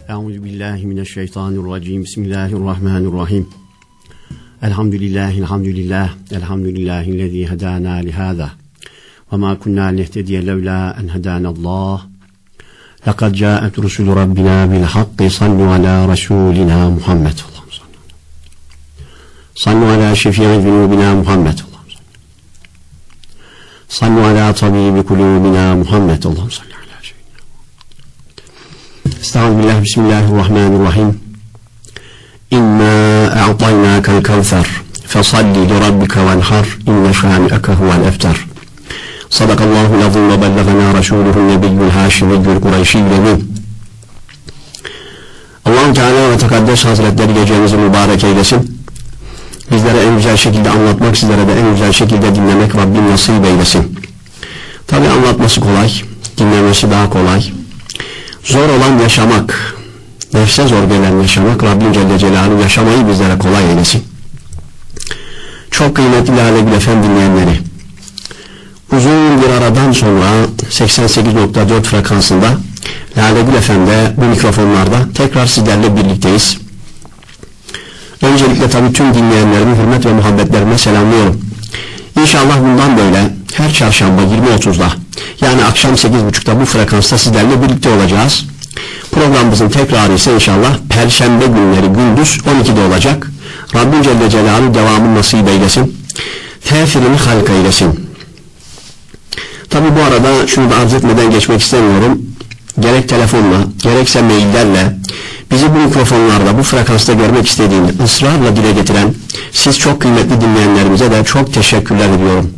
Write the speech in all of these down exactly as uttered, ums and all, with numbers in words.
Euzu billahi mineşşeytanirracim. Bismillahirrahmanirrahim. Elhamdülillahi elhamdülillah. Elhamdülillahillezî hedâna lihâzâ. Ve mâ kunnâ linehtediye levlâ en hedânallâh. Lekad câet rusulü rabbina bil hakki. Sallu alâ rasûlinâ Muhammed. Sallu alâ şefî'i zunûbina Muhammed. Sallu alâ tabîbi kulûbina Muhammed. Allahümme salli alâ seyyidina. Estağfirullah. Bismillahirrahmanirrahim. İnna a'taynâkel kevser. Fesalli li rabbike venhar. İnne şâni'eke huvel efter. Sadakallâhu l'azîm ve belleganâ rasûluhun nebiyyül hâşimiyyül kureyşiyyemîn. Allah-u Teala ve Tekaddes Hazretleri gecenizi mübarek eylesin. Bizlere en güzel şekilde anlatmak, sizlere de en güzel şekilde dinlemek Rabbim nasip eylesin. Tabi anlatması kolay, dinlemesi daha kolay. Zor olan yaşamak, nefse zor gelen yaşamak, Rabbim Celle Celaluhu yaşamayı bizlere kolay eylesin. Çok kıymetli Lale Gül Efem dinleyenleri, uzun bir aradan sonra seksen sekiz nokta dört frekansında Lale Gül Efem'de bu mikrofonlarda tekrar sizlerle birlikteyiz. Öncelikle tabii tüm dinleyenlerimi hürmet ve muhabbetlerime selamlıyorum. İnşallah bundan böyle her çarşamba yirmi otuzda yani akşam sekiz buçukta bu frekansta sizlerle birlikte olacağız. Programımızın tekrarı ise inşallah Perşembe günleri gündüz on ikide olacak. Rabbim Celle Celaluhu devamını nasip eylesin. Tesirini halka eylesin. Tabii bu arada şunu da arz etmeden geçmek istemiyorum. Gerek telefonla gerekse maillerle bizi bu mikrofonlarda, bu frekansta görmek istediğini ısrarla dile getiren siz çok kıymetli dinleyenlerimize de çok teşekkürler ediyorum.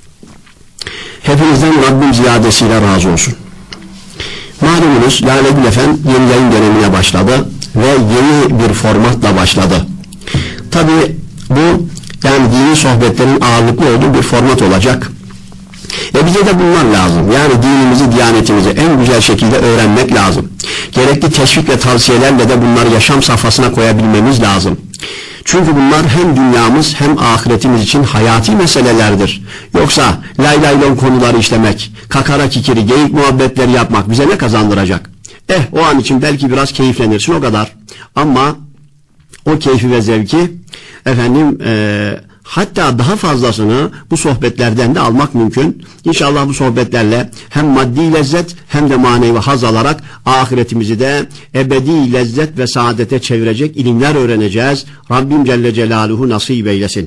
Hepinizden Rabbim ziyadesiyle razı olsun. Malumunuz Lale Gül Efem yeni yayın dönemine başladı ve yeni bir formatla başladı. Tabi bu yani dini sohbetlerin ağırlıklı olduğu bir format olacak. E bize de bunlar lazım. Yani dinimizi, diyanetimizi en güzel şekilde öğrenmek lazım. Gerekli teşvik ve tavsiyelerle de bunları yaşam safhasına koyabilmemiz lazım. Çünkü bunlar hem dünyamız hem ahiretimiz için hayati meselelerdir. Yoksa lay lay lon konuları işlemek, kakara kikiri, geyik muhabbetleri yapmak bize ne kazandıracak? Eh o an için belki biraz keyiflenirsin o kadar. Ama o keyfi ve zevki efendim eee hatta daha fazlasını bu sohbetlerden de almak mümkün. İnşallah bu sohbetlerle hem maddi lezzet hem de manevi haz alarak ahiretimizi de ebedi lezzet ve saadete çevirecek ilimler öğreneceğiz. Rabbim Celle Celaluhu nasip eylesin.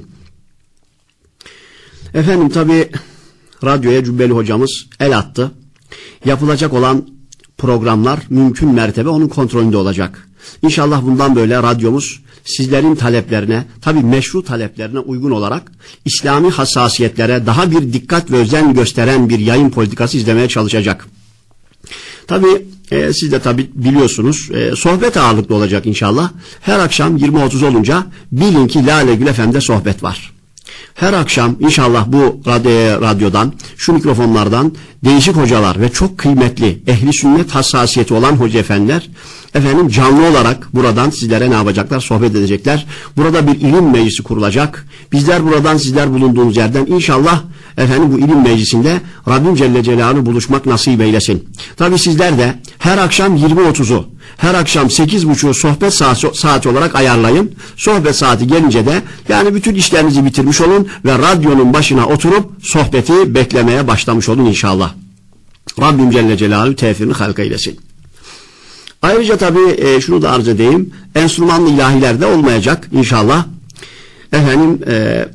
Efendim tabi radyoya Cübbeli hocamız el attı. Yapılacak olan programlar mümkün mertebe onun kontrolünde olacak. İnşallah bundan böyle radyomuz sizlerin taleplerine, tabi meşru taleplerine uygun olarak İslami hassasiyetlere daha bir dikkat ve özen gösteren bir yayın politikası izlemeye çalışacak. Tabi e, siz de tabi biliyorsunuz e, sohbet ağırlıklı olacak inşallah. Her akşam yirmi otuz olunca bilin ki Lale Gül Efem'de sohbet var. Her akşam inşallah bu radyo, radyodan, şu mikrofonlardan değişik hocalar ve çok kıymetli ehli sünnet hassasiyeti olan hoca efendiler efendim canlı olarak buradan sizlere ne yapacaklar? Sohbet edecekler. Burada bir ilim meclisi kurulacak. Bizler buradan sizler bulunduğunuz yerden inşallah efendim bu ilim meclisinde Rabbim Celle Celaluhu buluşmak nasip eylesin. Tabi sizler de her akşam yirmi otuzu, her akşam sekiz buçuğu sohbet saati, saati olarak ayarlayın. Sohbet saati gelince de yani bütün işlerinizi bitirmiş olun ve radyonun başına oturup sohbeti beklemeye başlamış olun inşallah. Rabbim Celle Celaluhu tevfirini halka eylesin. Ayrıca tabi e, şunu da arz edeyim. Enstrümanlı ilahiler de olmayacak inşallah. Efendim e,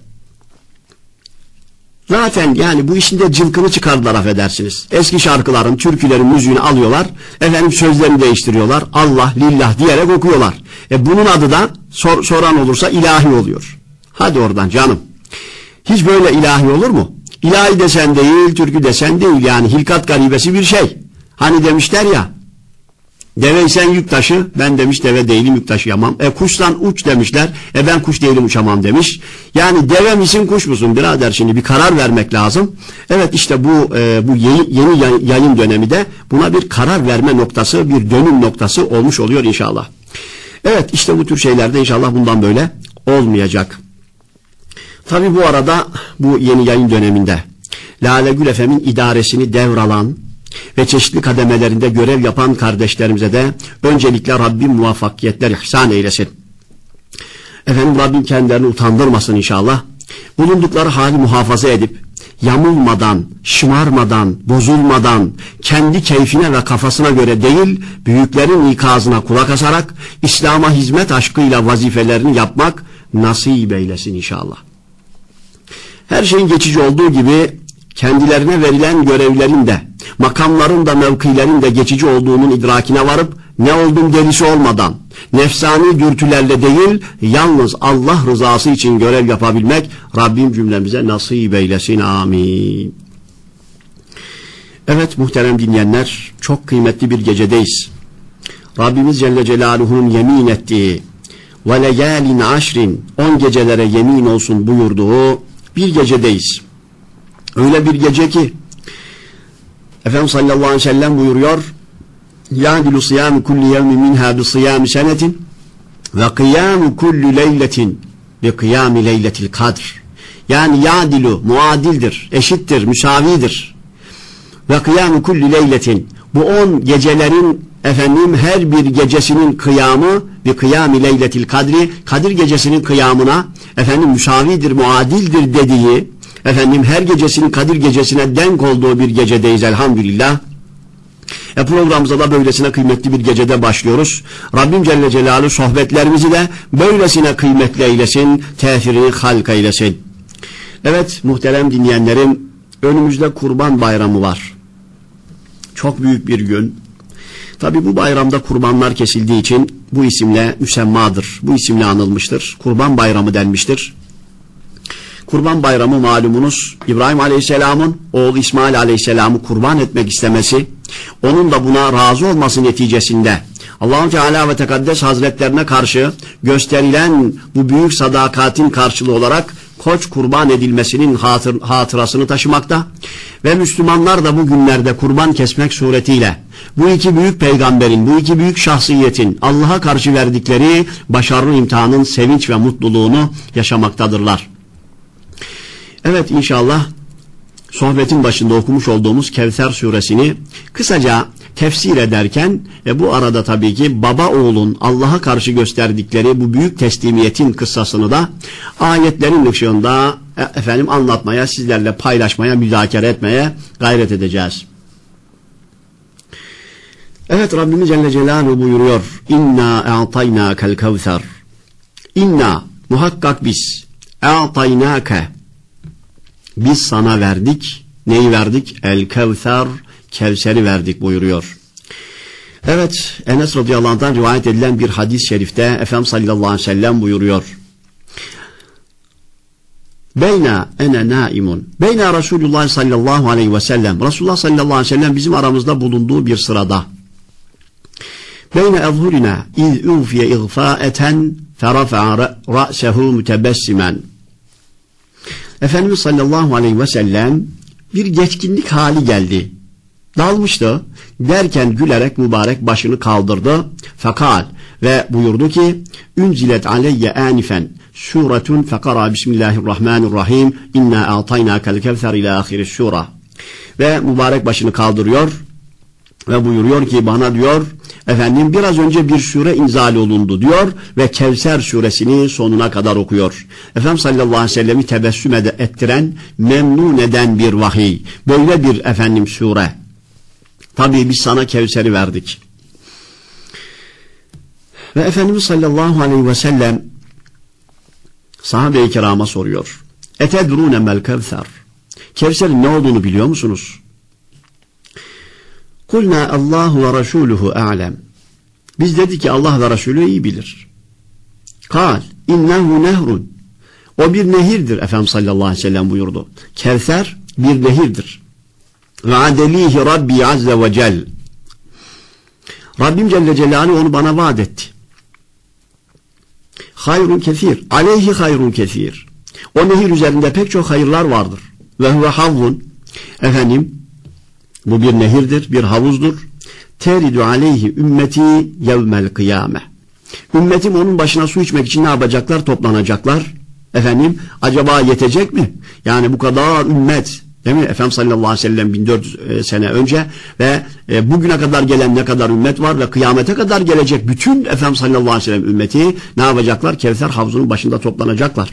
zaten yani bu işin de cılkını çıkardılar affedersiniz. Eski şarkıların, türkülerin müziğini alıyorlar. Efendim sözlerini değiştiriyorlar. Allah, lillah diyerek okuyorlar. E bunun adı da sor, soran olursa ilahi oluyor. Hadi oradan canım. Hiç böyle ilahi olur mu? İlahi desen değil, türkü desen değil. Yani hilkat garibesi bir şey. Hani demişler ya, deveysen yük taşı, ben demiş deve değilim yük taşıyamam. E kuşsan uç demişler, e ben kuş değilim uçamam demiş. Yani deve misin kuş musun birader, şimdi bir karar vermek lazım. Evet işte bu e, bu yeni, yeni yayın dönemi de buna bir karar verme noktası, bir dönüm noktası olmuş oluyor inşallah. Evet işte bu tür şeylerde inşallah bundan böyle olmayacak. Tabi bu arada bu yeni yayın döneminde Lale Gül Efem'in idaresini devralan ve çeşitli kademelerinde görev yapan kardeşlerimize de öncelikle Rabbim muvaffakiyetler ihsan eylesin. Efendim Rabbim kendilerini utandırmasın inşallah. Bulundukları hali muhafaza edip, yamulmadan, şımarmadan, bozulmadan, kendi keyfine ve kafasına göre değil, büyüklerin ikazına kulak asarak, İslam'a hizmet aşkıyla vazifelerini yapmak nasip eylesin inşallah. Her şeyin geçici olduğu gibi, kendilerine verilen görevlerin de, makamların da mevkilerin de geçici olduğunun idrakine varıp, ne oldum delisi olmadan, nefsani dürtülerle değil, yalnız Allah rızası için görev yapabilmek, Rabbim cümlemize nasip eylesin. Amin. Evet muhterem dinleyenler, çok kıymetli bir gecedeyiz. Rabbimiz Celle Celaluhu'nun yemin ettiği, ve leyalin aşrin, on gecelere yemin olsun buyurduğu bir gecedeyiz. Öyle bir gece ki, Efendimiz sallallahu aleyhi ve sellem buyuruyor, ya'dilu siyamu kulli yevmin minha bi siyami senetin ve kıyamu kulli leyletin bi kıyami leyletil kadr. Yani ya'dilu muadildir, eşittir, müsavidir. Ve kıyamu kulli leyletin, bu on gecelerin efendim her bir gecesinin kıyamı bi kıyami leyletil kadri, Kadir gecesinin kıyamına efendim müsavidir, muadildir dediği, efendim her gecesinin Kadir gecesine denk olduğu bir gecedeyiz elhamdülillah. E programımıza da böylesine kıymetli bir gecede başlıyoruz. Rabbim Celle Celaluhu sohbetlerimizi de böylesine kıymetli eylesin, tesirini halk eylesin. Evet muhterem dinleyenlerim, önümüzde Kurban Bayramı var. Çok büyük bir gün. Tabi bu bayramda kurbanlar kesildiği için bu isimle müsemmadır, bu isimle anılmıştır. Kurban Bayramı denmiştir. Kurban Bayramı malumunuz İbrahim Aleyhisselam'ın oğlu İsmail Aleyhisselam'ı kurban etmek istemesi, onun da buna razı olması neticesinde Allah-u Teala ve Tekaddes Hazretlerine karşı gösterilen bu büyük sadakatin karşılığı olarak koç kurban edilmesinin hatır, hatırasını taşımakta ve Müslümanlar da bu günlerde kurban kesmek suretiyle bu iki büyük peygamberin, bu iki büyük şahsiyetin Allah'a karşı verdikleri başarılı imtihanın sevinç ve mutluluğunu yaşamaktadırlar. Evet inşallah sohbetin başında okumuş olduğumuz Kevser suresini kısaca tefsir ederken e, bu arada tabii ki baba oğlun Allah'a karşı gösterdikleri bu büyük teslimiyetin kıssasını da ayetlerin ışığında e, efendim anlatmaya, sizlerle paylaşmaya, müzakere etmeye gayret edeceğiz. Evet Rabbimiz Celle Celaluhu buyuruyor. İnna a'taynâkel kevser. İnna muhakkak biz a'taynâke biz sana verdik. Neyi verdik? El Kevser, Kevser'i verdik buyuruyor. Evet, Enes radıyallahu anh'tan rivayet edilen bir hadis-i şerifte Efendimiz sallallahu aleyhi ve sellem buyuruyor. Beyna ene naimun. Beyna Resulullah sallallahu aleyhi ve sellem. Resulullah sallallahu aleyhi ve sellem bizim aramızda bulunduğu bir sırada. Beyne ezhurina iz ufiye igfa'eten ferafa'a ra'sehu mütebessimen. Efendimiz sallallahu aleyhi ve sellem bir geçkinlik hali geldi. Dalmıştı. Derken gülerek mübarek başını kaldırdı. Fekal ve buyurdu ki Ünzilet aleyye anifen suretun fekara bismillahirrahmanirrahim inna a'taynâkel kevser ila ahiri sura. Ve mübarek başını kaldırıyor ve buyuruyor ki bana diyor efendim biraz önce bir sure inzal olundu diyor ve Kevser suresini sonuna kadar okuyor. Efendimiz sallallahu aleyhi ve sellem'i tebessüm ettiren, memnun eden bir vahiy. Böyle bir efendim sure. Tabii biz sana Kevser'i verdik. Ve Efendimiz sallallahu aleyhi ve sellem sahabe-i kirama soruyor. Etedrûne mel kevser. Kevser'in ne olduğunu biliyor musunuz? Kulna Allahu ve Resuluhu a'lem. Biz dedik ki Allah ve Resulü iyi bilir. Kal innehu nehrun. O bir nehirdir Efendimiz sallallahu aleyhi ve sellem buyurdu. Kevser bir nehirdir. Ve adelihi Rabbi azze ve cel. Rabbim Celle Celaluhu onu bana vaat etti. Hayrun kesir. Aleyhi hayrun kesir. O nehir üzerinde pek çok hayırlar vardır. Ve huve havlun. Efendim bu bir nehirdir, bir havuzdur. Teridu aleyhi ümmeti yevmel kıyame. Ümmetim onun başına su içmek için ne yapacaklar? Toplanacaklar. Efendim acaba yetecek mi? Yani bu kadar ümmet Değil mi? Efendimiz sallallahu aleyhi ve sellem bin dört yüz sene önce ve e, bugüne kadar gelen ne kadar ümmet var ve kıyamete kadar gelecek bütün Efendimiz sallallahu aleyhi ve sellem ümmeti ne yapacaklar? Kevser havzunun başında toplanacaklar.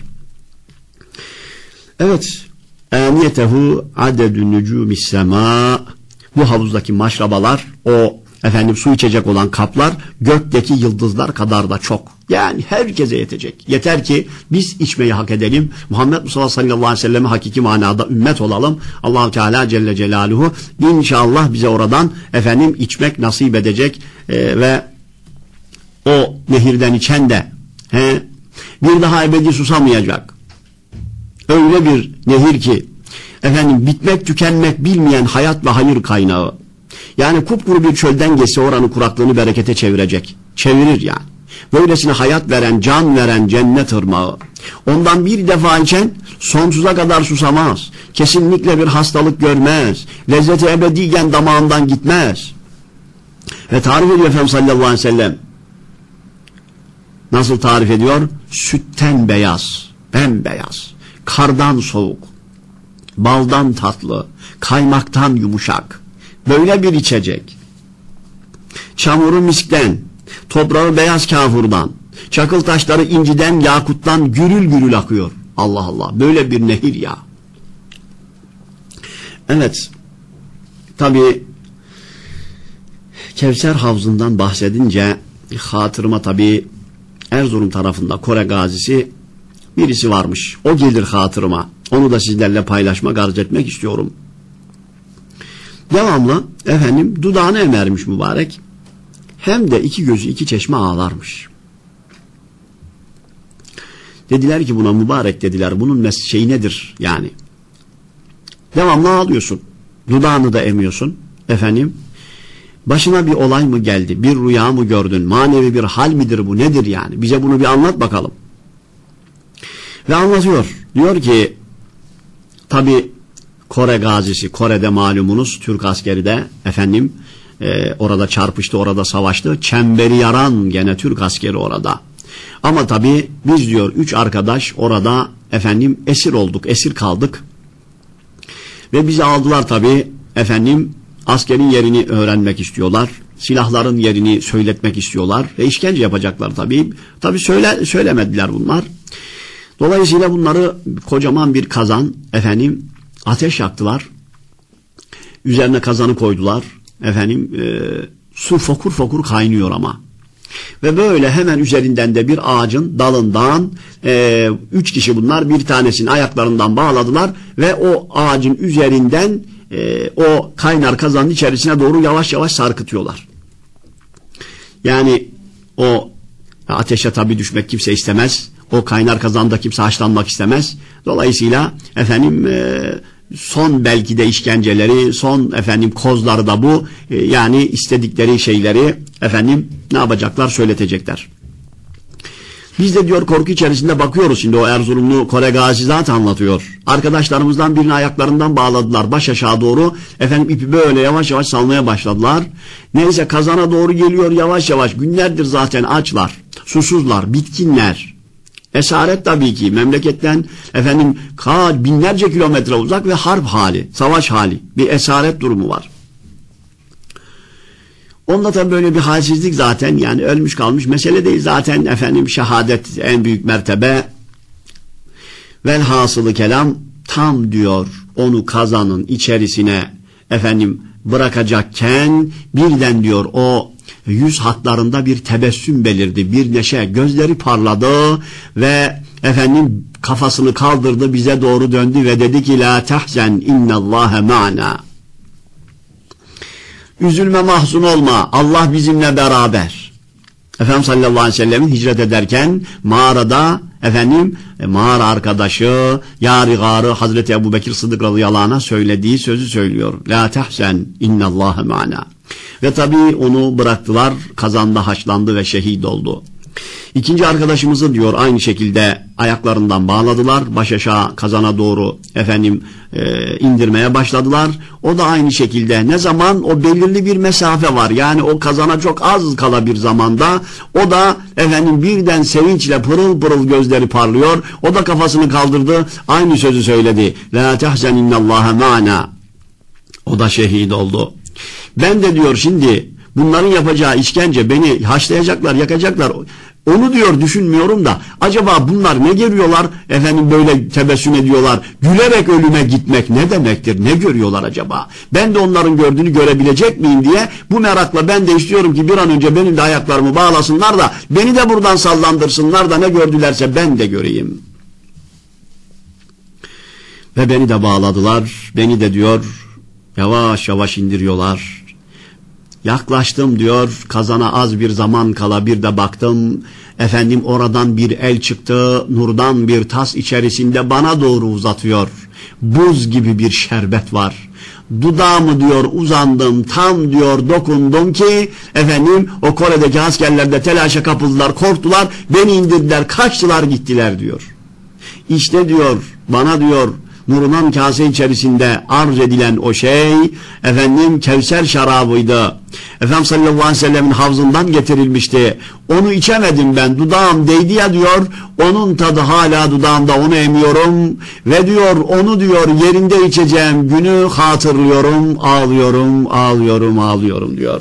Evet. Aniyetehu adedü nücumis sema. Bu havuzdaki maşrabalar, o efendim su içecek olan kaplar gökteki yıldızlar kadar da çok. Yani herkese yetecek. Yeter ki biz içmeyi hak edelim. Muhammed Mustafa sallallahu aleyhi ve selleme hakiki manada ümmet olalım. Allah-u Teala Celle Celaluhu inşallah bize oradan efendim içmek nasip edecek ee, ve o nehirden içen de he, bir daha ebedi susamayacak. Öyle bir nehir ki efendim bitmek tükenmek bilmeyen hayat ve hayır kaynağı. Yani kupkuru bir çölden geçse oranın kuraklığını berekete çevirecek. Çevirir yani. Böylesine hayat veren, can veren cennet ırmağı. Ondan bir defa içen sonsuza kadar susamaz. Kesinlikle bir hastalık görmez. Lezzeti ebediyen damağından gitmez. Ve tarif ediyor Efendimiz sallallahu aleyhi ve sellem. Nasıl tarif ediyor? Sütten beyaz, bembeyaz, kardan soğuk, baldan tatlı, kaymaktan yumuşak. Böyle bir içecek. Çamuru miskten, toprağı beyaz kafurdan, çakıl taşları inciden, yakuttan gürül gürül akıyor. Allah Allah. Böyle bir nehir ya. Evet. Tabii Kevser havzından bahsedince hatırıma tabii Erzurum tarafında Kore gazisi birisi varmış. O gelir hatırıma. Onu da sizlerle paylaşmak, arz etmek istiyorum. Devamlı efendim dudağını emermiş mübarek. Hem de iki gözü iki çeşme ağlarmış. Dediler ki buna mübarek dediler. Bunun şeyi nedir yani? Devamlı ağlıyorsun. Dudağını da emiyorsun. Efendim başına bir olay mı geldi? Bir rüya mı gördün? Manevi bir hal midir bu? Nedir yani? Bize bunu bir anlat bakalım. Ve anlatıyor. Diyor ki tabi Kore gazisi, Kore'de malumunuz Türk askeri de efendim e, orada çarpıştı, orada savaştı. Çemberi yaran gene Türk askeri orada. Ama tabi biz diyor üç arkadaş orada efendim esir olduk, esir kaldık. Ve bizi aldılar tabi efendim askerin yerini öğrenmek istiyorlar. Silahların yerini söyletmek istiyorlar. Ve işkence yapacaklar tabi. Tabi söyle, söylemediler bunlar. Dolayısıyla bunları kocaman bir kazan efendim ateş yaktılar. Üzerine kazanı koydular. Efendim e, su fokur fokur kaynıyor ama. Ve böyle hemen üzerinden de bir ağacın dalından e, üç kişi bunlar bir tanesini ayaklarından bağladılar ve o ağacın üzerinden e, o kaynar kazanın içerisine doğru yavaş yavaş sarkıtıyorlar. Yani o ateşe tabi düşmek kimse istemez. O kaynar kazanda kimse haşlanmak istemez. Dolayısıyla efendim e, son belki de işkenceleri, son efendim kozları da bu. E, yani istedikleri şeyleri efendim ne yapacaklar söyletecekler. Biz de diyor korku içerisinde bakıyoruz şimdi o Erzurumlu Kore Gazi zaten anlatıyor. Arkadaşlarımızdan birini ayaklarından bağladılar baş aşağı doğru. Efendim ipi böyle yavaş yavaş salmaya başladılar. Neyse kazana doğru geliyor yavaş yavaş. Günlerdir zaten açlar, susuzlar, bitkinler. Esaret tabii ki memleketten efendim kaç binlerce kilometre uzak ve harp hali, savaş hali, bir esaret durumu var. Onda tabii böyle bir halsizlik zaten yani ölmüş kalmış mesele değil zaten efendim şehadet en büyük mertebe. Velhasılı kelam tam diyor onu kazanın içerisine efendim bırakacakken birden diyor o yüz hatlarında bir tebessüm belirdi, bir neşe, gözleri parladı ve efendim kafasını kaldırdı bize doğru döndü ve dedi ki la tahzen innallâhe ma'na. Üzülme mahzun olma Allah bizimle beraber. Efendimiz sallallahu aleyhi ve sellemin hicret ederken mağarada efendim mağara arkadaşı yarigarı Hazreti Ebubekir Sıddık radıyallahu anh'a söylediği sözü söylüyor. La tahzen innallâhe ma'na. Ve tabii onu bıraktılar, kazanda haşlandı ve şehit oldu. İkinci arkadaşımızı diyor aynı şekilde ayaklarından bağladılar. Baş aşağı kazana doğru efendim e, indirmeye başladılar. O da aynı şekilde ne zaman o belirli bir mesafe var. Yani o kazana çok az kala bir zamanda o da efendim birden sevinçle pırıl pırıl gözleri parlıyor. O da kafasını kaldırdı. Aynı sözü söyledi. La tahzen innallaha ma'ana. O da şehit oldu. Ben de diyor şimdi bunların yapacağı işkence, beni haşlayacaklar, yakacaklar. Onu diyor düşünmüyorum da acaba bunlar ne görüyorlar? Efendim böyle tebessüm ediyorlar. Gülerek ölüme gitmek ne demektir? Ne görüyorlar acaba? Ben de onların gördüğünü görebilecek miyim diye bu merakla ben de istiyorum ki bir an önce benim de ayaklarımı bağlasınlar da beni de buradan sallandırsınlar da ne gördülerse ben de göreyim. Ve beni de bağladılar. Beni de diyor yavaş yavaş indiriyorlar. Yaklaştım diyor, kazana az bir zaman kala bir de baktım. Efendim oradan bir el çıktı, nurdan bir tas içerisinde bana doğru uzatıyor. Buz gibi bir şerbet var. Dudağımı diyor uzandım, tam diyor dokundum ki efendim o Kore'deki askerler de telaşa kapıldılar, korktular, beni indirdiler, kaçtılar gittiler diyor. İşte diyor bana diyor nurundan kase içerisinde arz edilen o şey efendim Kevser şarabıydı. Efendimiz sallallahu aleyhi ve sellemin havzından getirilmişti. Onu içemedim ben. Dudağım değdi ya diyor. Onun tadı hala dudağımda, onu emiyorum. Ve diyor onu diyor yerinde içeceğim günü hatırlıyorum. Ağlıyorum, ağlıyorum, ağlıyorum diyor.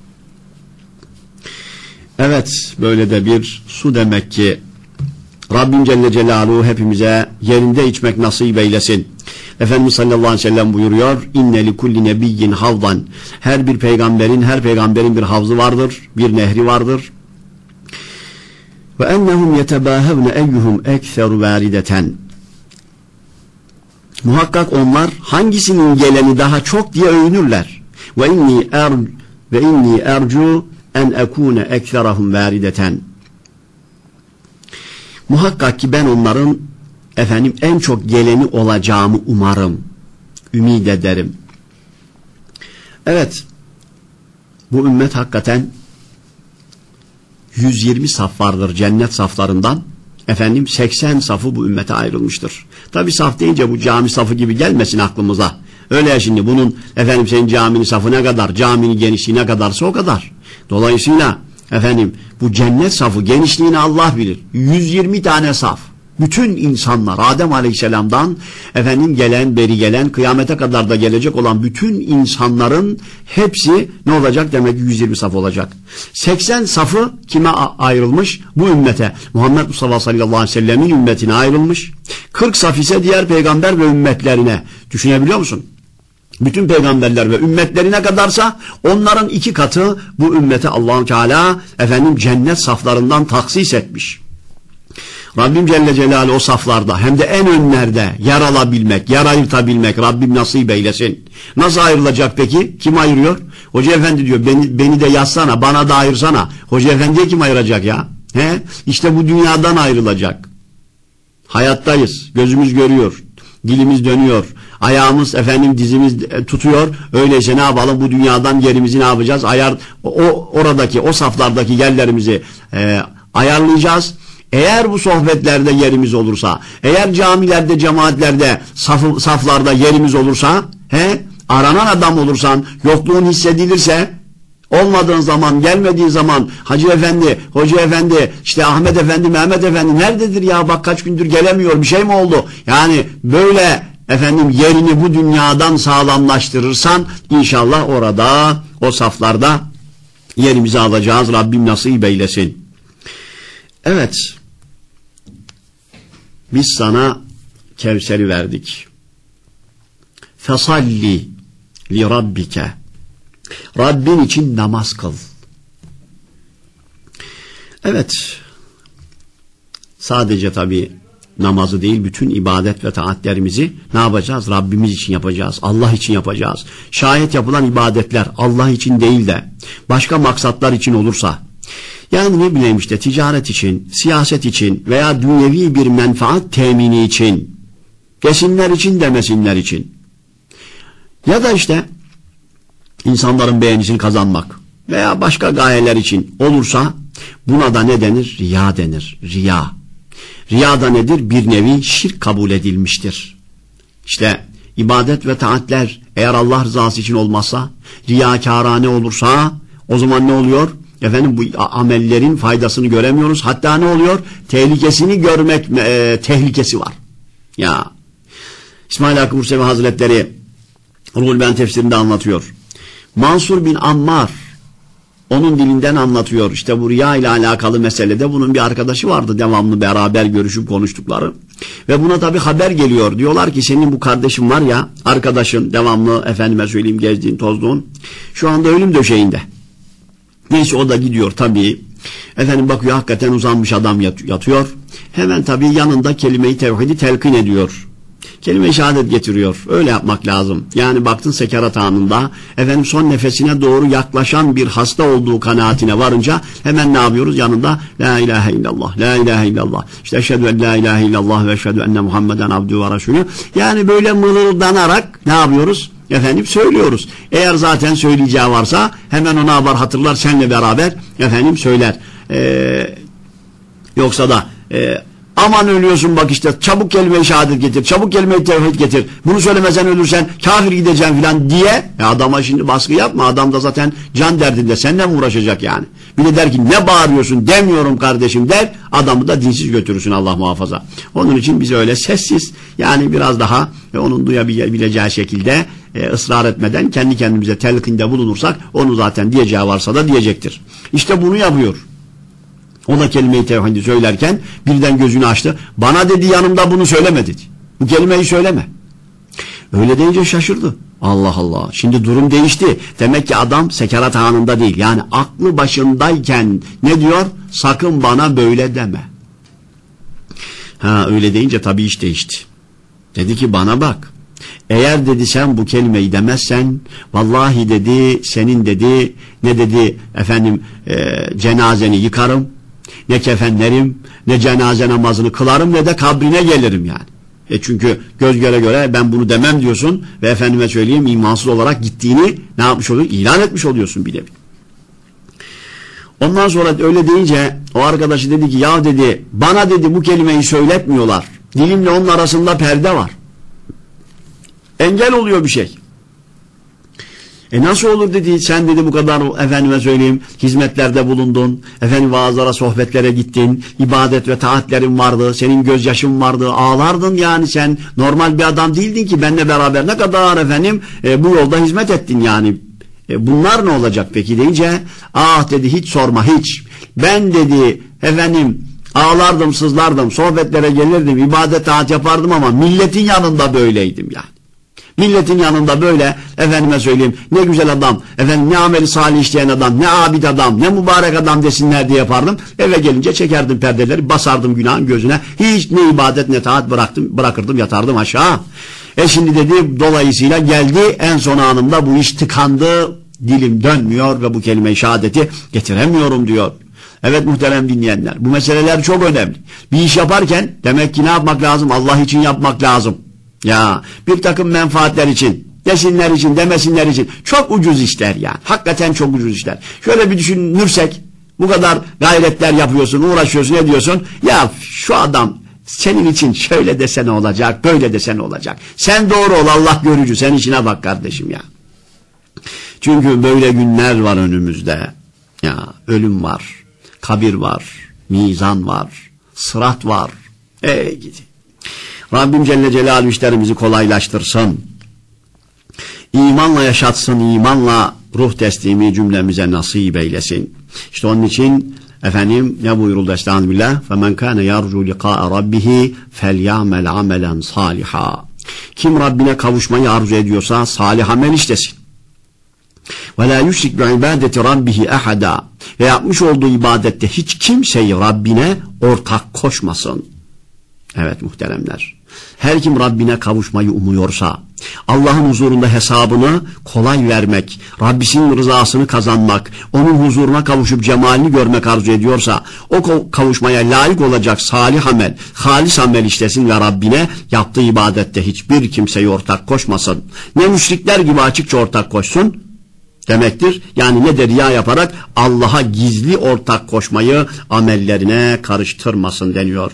Evet, böyle de bir su demek ki. Rabbim Celle Celaluhu hepimize yerinde içmek nasip eylesin. Efendimiz sallallahu aleyhi ve sellem buyuruyor. İnne li kulli nebiyyin havdan. Her bir peygamberin, her peygamberin bir havzı vardır, bir nehri vardır. Ve ennehum yetebâhevne eyyuhum ekseru varideten. Muhakkak onlar hangisinin geleni daha çok diye övünürler. Ve inni er ve inni ercu en ekune ekserahum varideten. Muhakkak ki ben onların efendim en çok geleni olacağımı umarım, ümid ederim. Evet, bu ümmet hakikaten yüz yirmi saf vardır cennet saflarından. Efendim seksen safı bu ümmete ayrılmıştır. Tabi saf deyince bu cami safı gibi gelmesin aklımıza. Öyle ya şimdi bunun efendim senin caminin safı ne kadar, caminin genişliği ne kadarsa o kadar. Dolayısıyla efendim bu cennet safı genişliğini Allah bilir. yüz yirmi tane saf. Bütün insanlar Adem Aleyhisselam'dan efendim gelen, beri gelen, kıyamete kadar da gelecek olan bütün insanların hepsi ne olacak? Demek ki yüz yirmi saf olacak. seksen safı kime ayrılmış? Bu ümmete. Muhammed Mustafa sallallahu aleyhi ve sellemin ümmetine ayrılmış. kırk saf ise diğer peygamber ve ümmetlerine. Düşünebiliyor musun? Bütün peygamberler ve ümmetlerine kadarsa onların iki katı bu ümmete Allah-u Teala efendim cennet saflarından taksis etmiş. Rabbim Celle Celaluhu o saflarda hem de en önlerde yer alabilmek, yer ayırtabilmek Rabbim nasip eylesin. Nasıl ayrılacak peki? Kim ayırıyor? Hoca efendi diyor beni, beni de yazsana, bana da ayırsana. Hoca efendiye kim ayıracak ya? He? İşte bu dünyadan ayrılacak. Hayattayız, gözümüz görüyor, dilimiz dönüyor. Ayağımız efendim dizimiz tutuyor. Öyleyse ne yapalım? Bu dünyadan yerimizi ne yapacağız? Ayar o oradaki o saflardaki yerlerimizi e, ayarlayacağız. Eğer bu sohbetlerde yerimiz olursa, eğer camilerde, cemaatlerde, saf, saflarda yerimiz olursa, he, aranan adam olursan, yokluğun hissedilirse, olmadığın zaman, gelmediğin zaman, Hacı Efendi, Hoca Efendi, işte Ahmet Efendi, Mehmet Efendi nerededir ya? Bak kaç gündür gelemiyor, bir şey mi oldu? Yani böyle efendim yerini bu dünyadan sağlamlaştırırsan inşallah orada o saflarda yerimizi alacağız. Rabbim nasip eylesin. Evet. Biz sana Kevser'i verdik. Fesalli li rabbike. Rabbin için namaz kıl. Evet. Sadece tabii namazı değil, bütün ibadet ve taatlerimizi ne yapacağız? Rabbimiz için yapacağız. Allah için yapacağız. Şayet yapılan ibadetler Allah için değil de başka maksatlar için olursa, yani ne bileyim işte ticaret için, siyaset için veya dünyevi bir menfaat temini için, desinler için demesinler için ya da işte insanların beğenisini kazanmak veya başka gayeler için olursa Buna da ne denir? Riya denir. Riya. Riya da nedir? Bir nevi şirk kabul edilmiştir. İşte ibadet ve taatler eğer Allah rızası için olmazsa, riyakârane olursa o zaman ne oluyor? Efendim bu amellerin faydasını göremiyoruz. Hatta ne oluyor? Tehlikesini görmek e, tehlikesi var. Ya İsmail Hakkı Bursevi Hazretleri Ruhul Ben tefsirinde anlatıyor. Mansur bin Ammar onun dilinden anlatıyor. İşte bu riya ile alakalı meselede bunun bir arkadaşı vardı. Devamlı beraber görüşüp konuştukları. Ve buna tabi haber geliyor. Diyorlar ki senin bu kardeşin var ya, arkadaşın devamlı efendime söyleyeyim gezdiğin tozduğun şu anda ölüm döşeğinde. Neyse o da gidiyor tabii. Efendim bakıyor hakikaten uzanmış adam yatıyor. Hemen tabii yanında kelime-i tevhidi telkin ediyor. Kelime-i şehadet getiriyor. Öyle yapmak lazım. Yani baktın sekerat anında efendim son nefesine doğru yaklaşan bir hasta olduğu kanaatine varınca hemen ne yapıyoruz? Yanında la ilahe illallah, la ilahe illallah. İşte eşhedü en la ilahe illallah ve eşhedü enne Muhammeden abdühü ve resulü. Yani böyle mırıldanarak ne yapıyoruz? Efendim söylüyoruz. Eğer zaten söyleyeceği varsa hemen ona haber hatırlar, seninle beraber efendim söyler. Ee, yoksa da e, aman ölüyorsun bak işte çabuk kelime-i şehadet getir, çabuk kelime-i tevhid getir, bunu söylemezsen ölürsen kafir gideceksin filan diye e adama şimdi baskı yapma, adam da zaten can derdinde, seninle mi uğraşacak yani? Bir de der ki ne bağırıyorsun, demiyorum kardeşim der, adamı da dinsiz götürürsün Allah muhafaza. Onun için biz öyle sessiz, yani biraz daha e, onun duyabileceği şekilde e, ısrar etmeden kendi kendimize telkinde bulunursak onu zaten diyeceği varsa da diyecektir. İşte bunu yapıyor. O da kelime-i tevhidi söylerken birden gözünü açtı. Bana dedi yanımda bunu söyleme dedi. Bu kelimeyi söyleme. Öyle deyince şaşırdı. Allah Allah. Şimdi durum değişti. Demek ki adam sekerat anında değil. Yani aklı başındayken ne diyor? Sakın bana böyle deme. Ha öyle deyince tabii iş değişti. Dedi ki bana bak. Eğer dedi sen bu kelimeyi demezsen vallahi dedi senin dedi ne dedi efendim e, cenazeni yıkarım. Ne kefenlerim, ne cenaze namazını kılarım, ne de kabrine gelirim yani. E çünkü göz göre göre ben bunu demem diyorsun ve efendime söyleyeyim imansız olarak gittiğini ne yapmış oluyorsun? İlan etmiş oluyorsun bir de. Ondan sonra öyle deyince o arkadaşı dedi ki ya dedi bana dedi bu kelimeyi söyletmiyorlar. Dilimle onun arasında perde var. Engel oluyor bir şey. E nasıl olur dedi, sen dedi bu kadar efendime söyleyeyim hizmetlerde bulundun, efendim vaazlara, sohbetlere gittin, ibadet ve taatlerin vardı, senin gözyaşın vardı, ağlardın yani sen normal bir adam değildin ki benimle beraber ne kadar efendim e, bu yolda hizmet ettin yani. E, bunlar ne olacak peki deyince ah dedi hiç sorma hiç. Ben dedi efendim ağlardım, sızlardım, sohbetlere gelirdim, ibadet taat yapardım ama milletin yanında böyleydim yani. Milletin yanında böyle efendime söyleyeyim ne güzel adam, efendim ne ameli salih işleyen adam, ne abid adam, ne mübarek adam desinler diye yapardım. Eve gelince çekerdim perdeleri, basardım günahın gözüne. Hiç ne ibadet ne taat bıraktım, bırakırdım yatardım aşağı. E şimdi dedi dolayısıyla geldi en son anımda bu iş tıkandı, dilim dönmüyor ve bu kelime-i şehadeti getiremiyorum diyor. Evet muhterem dinleyenler, bu meseleler çok önemli. Bir iş yaparken demek ki ne yapmak lazım? Allah için yapmak lazım. Ya bir takım menfaatler için, desinler için, demesinler için çok ucuz işler yani. Hakikaten çok ucuz işler. Şöyle bir düşünürsek, bu kadar gayretler yapıyorsun, uğraşıyorsun, ne diyorsun? Ya şu adam senin için şöyle dese ne olacak, böyle dese ne olacak? Sen doğru ol, Allah görücü, sen işine bak kardeşim ya. Çünkü böyle günler var önümüzde. Ya ölüm var, kabir var, mizan var, sırat var. Ey gidi. Rabbim Celle Celaluhu işlerimizi kolaylaştırsın. İmanla yaşatsın, imanla ruh teslimi cümlemize nasip eylesin. İşte onun için efendim ne buyuruldu estağfirullah? فَمَنْ كَانَ يَرْجُوا لِقَاءَ رَبِّهِ فَلْيَعْمَلْ عَمَلًا صَالِحًا. Kim Rabbine kavuşmayı arzu ediyorsa salih amel işlesin. وَلَا يُشْرِكْ بِعِبَادَةِ رَبِّهِ أَحَدًا. Ve yapmış olduğu ibadette hiç kimseyi Rabbine ortak koşmasın. Evet muhteremler. Her kim Rabbine kavuşmayı umuyorsa, Allah'ın huzurunda hesabını kolay vermek, Rabbisinin rızasını kazanmak, onun huzuruna kavuşup cemalini görmek arzu ediyorsa, o kavuşmaya layık olacak salih amel, halis amel işlesin ve Rabbine yaptığı ibadette hiçbir kimseyi ortak koşmasın. Ne müşrikler gibi açıkça ortak koşsun, demektir. Yani ne de riya yaparak Allah'a gizli ortak koşmayı amellerine karıştırmasın deniyor.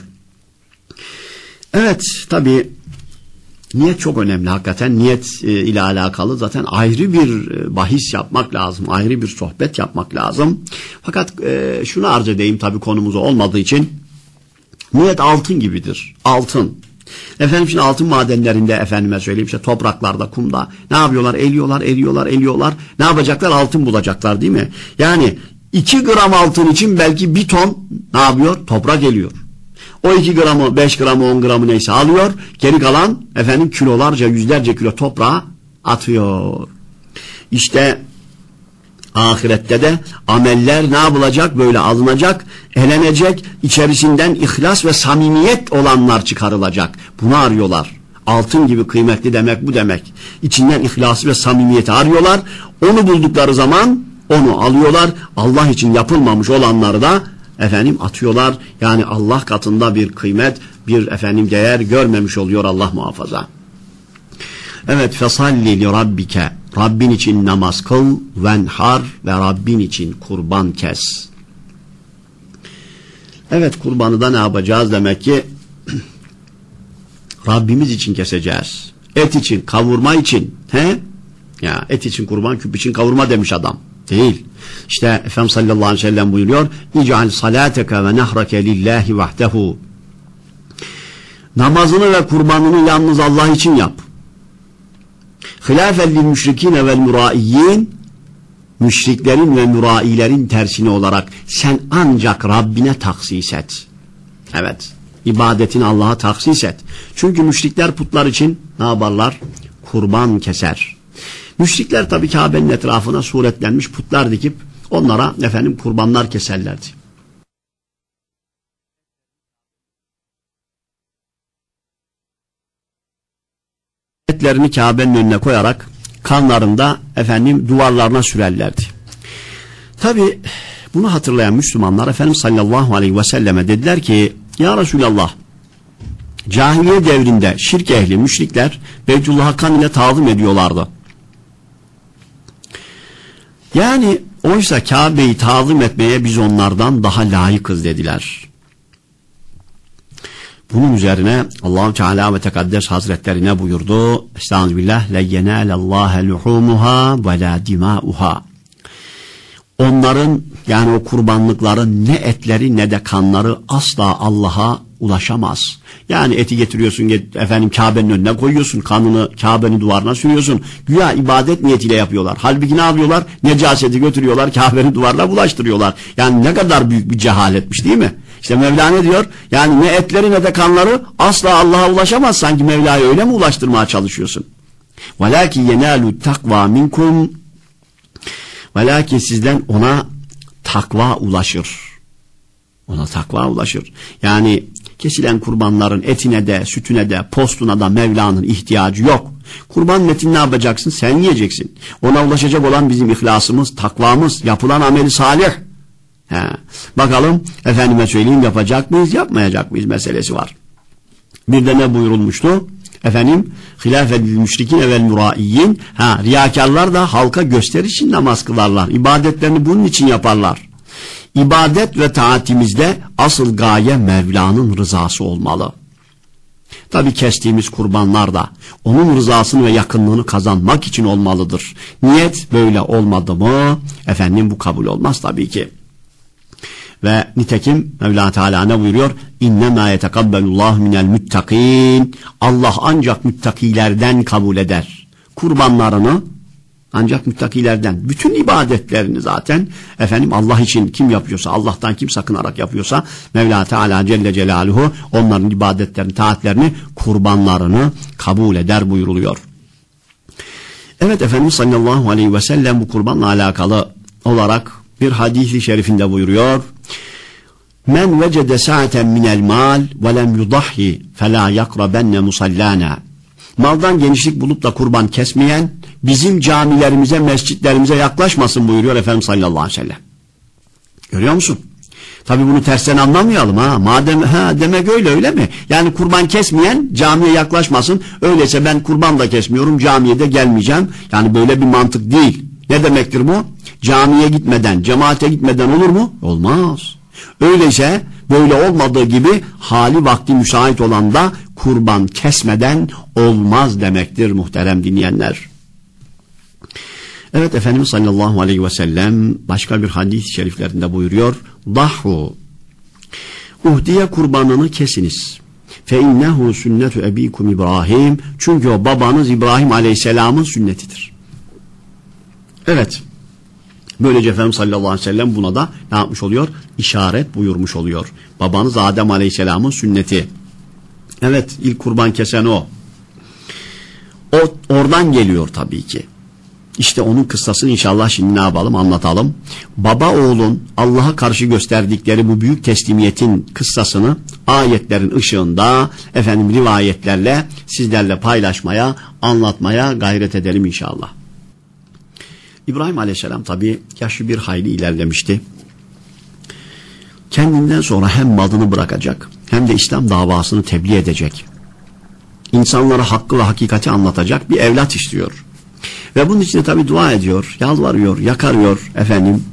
Evet, tabii niyet çok önemli hakikaten. Niyet e, ile alakalı zaten ayrı bir e, bahis yapmak lazım. Ayrı bir sohbet yapmak lazım. Fakat e, şunu arz edeyim, tabii konumuz olmadığı için. Niyet altın gibidir. Altın. Efendim şimdi altın madenlerinde, efendime söyleyeyim, işte topraklarda, kumda ne yapıyorlar? Eliyorlar, eliyorlar, eliyorlar. Ne yapacaklar? Altın bulacaklar, değil mi? Yani iki gram altın için belki bir ton ne yapıyor? Toprak eliyor. O iki gramı, beş gramı, on gramı neyse alıyor. Geri kalan efendim kilolarca, yüzlerce kilo toprağa atıyor. İşte ahirette de ameller ne yapılacak? Böyle alınacak, elenecek, içerisinden ihlas ve samimiyet olanlar çıkarılacak. Bunu arıyorlar. Altın gibi kıymetli demek bu demek. İçinden ihlası ve samimiyeti arıyorlar. Onu buldukları zaman onu alıyorlar. Allah için yapılmamış olanları da efendim atıyorlar. Yani Allah katında bir kıymet, bir efendim değer görmemiş oluyor, Allah muhafaza. Evet, fesalli li rabbike, Rabbin için namaz kıl, venhar, ve Rabbin için kurban kes. Evet, kurbanı da ne yapacağız? Demek ki Rabbimiz için keseceğiz. Et için, kavurma için. He? Ya et için kurban, küp için kavurma demiş adam. Değil. İşte Efendimiz sallallahu aleyhi ve sellem buyuruyor: İc'al salateke ve nehreke lillahi vahdehu. Namazını ve kurbanını yalnız Allah için yap. Hilafen lil müşrikine vel muraiyin, müşriklerin ve mürailerin tersine olarak sen ancak Rabbine taksis et. Evet, ibadetini Allah'a taksis et. Çünkü müşrikler putlar için ne yaparlar? Kurban keser. Müşrikler tabii Kabe'nin etrafına suretlenmiş putlar dikip onlara efendim kurbanlar keserlerdi. Etlerini Kabe'nin önüne koyarak kanlarında efendim duvarlarına sürerlerdi. Tabii bunu hatırlayan Müslümanlar Efendimiz sallallahu aleyhi ve selleme dediler ki: Ya Resulallah, cahiliye devrinde şirk ehli müşrikler Beytullah'a kan ile tazim ediyorlardı. Yani oysa Kabe'yi tazim etmeye biz onlardan daha layıkız dediler. Bunun üzerine Allah-u Teala ve Tekaddes Hazretleri ne buyurdu? Estağfirullah, le yenâlellâhe luhûmuhâ ve lâ dimâuhâ. Onların, yani o kurbanlıkların ne etleri ne de kanları asla Allah'a ulaşamaz. Yani eti getiriyorsun, efendim Kabe'nin önüne koyuyorsun, kanını Kabe'nin duvarına sürüyorsun. Güya ibadet niyetiyle yapıyorlar. Halbuki ne yapıyorlar? Necaseti götürüyorlar, Kabe'nin duvarına bulaştırıyorlar. Yani ne kadar büyük bir cehaletmiş, değil mi? İşte Mevla ne diyor? Yani ne etleri ne de kanları asla Allah'a ulaşamaz. Sanki Mevla'ya öyle mi ulaştırmaya çalışıyorsun? وَلَاكِ يَنَالُ التَّقْوَى مِنْكُمْ. Velakin sizden ona takva ulaşır. Ona takva ulaşır. Yani kesilen kurbanların etine de, sütüne de, postuna da Mevla'nın ihtiyacı yok. Kurbanın etini ne yapacaksın? Sen yiyeceksin. Ona ulaşacak olan bizim ihlasımız, takvamız, yapılan ameli salih. He. Bakalım efendime söyleyeyim, yapacak mıyız, yapmayacak mıyız meselesi var. Bir de ne buyurulmuştu? Efendim, hilafetil müşrikine vel muraiyin. Ha, riyakarlar da halka gösteriş için namaz kılarlar. İbadetlerini bunun için yaparlar. İbadet ve taatimizde asıl gaye Mevla'nın rızası olmalı. Tabii kestiğimiz kurbanlar da onun rızasını ve yakınlığını kazanmak için olmalıdır. Niyet böyle olmadı mı efendim bu kabul olmaz tabii ki. Ve nitekim Mevla Teala ne buyuruyor? İnnemâ yetekabbelullâhu minel müttakîn. Allah ancak müttakilerden kabul eder. Kurbanlarını ancak müttakilerden. Bütün ibadetlerini zaten efendim Allah için kim yapıyorsa, Allah'tan kim sakınarak yapıyorsa Mevla Teala Celle Celaluhu onların ibadetlerini, taatlerini, kurbanlarını kabul eder buyuruluyor. Evet, Efendimiz sallallahu aleyhi ve sellem bu kurbanla alakalı olarak bir hadis-i şerifinde buyuruyor: Men vecede sa'ten minel mal ve lem yudahhi felâ yakrabenne musallâna. Maldan genişlik bulup da kurban kesmeyen bizim camilerimize, mescitlerimize yaklaşmasın buyuruyor Efendimiz sallallahu aleyhi ve sellem. Görüyor musun? Tabi bunu tersten anlamayalım ha. Madem ha demek öyle öyle mi? Yani kurban kesmeyen camiye yaklaşmasın. Öyleyse ben kurban da kesmiyorum, camiye de gelmeyeceğim. Yani böyle bir mantık değil. Ne demektir bu? Camiye gitmeden, cemaate gitmeden olur mu? Olmaz. Öyleyse böyle olmadığı gibi hali vakti müsait olan da kurban kesmeden olmaz demektir muhterem dinleyenler. Evet, Efendimiz sallallahu aleyhi ve sellem başka bir hadis-i şeriflerinde buyuruyor. Dahhu, uhdiye kurbanını kesiniz. Fe innehu sünnetu ebikum İbrahim. Çünkü o babanız İbrahim aleyhisselamın sünnetidir. Evet. Böylece Efendimiz sallallahu aleyhi ve sellem buna da ne yapmış oluyor? İşaret buyurmuş oluyor. Babanız Adem aleyhisselamın sünneti. Evet, ilk kurban kesen o. O oradan geliyor tabii ki. İşte onun kıssasını inşallah şimdi ne yapalım, anlatalım. Baba oğlun Allah'a karşı gösterdikleri bu büyük teslimiyetin kıssasını ayetlerin ışığında efendim rivayetlerle sizlerle paylaşmaya, anlatmaya gayret edelim inşallah. İbrahim aleyhisselam tabii yaşı bir hayli ilerlemişti. Kendinden sonra hem malını bırakacak hem de İslam davasını tebliğ edecek. İnsanlara hakkı ve hakikati anlatacak bir evlat istiyor. Ve bunun için de tabii dua ediyor, yalvarıyor, yakarıyor efendim.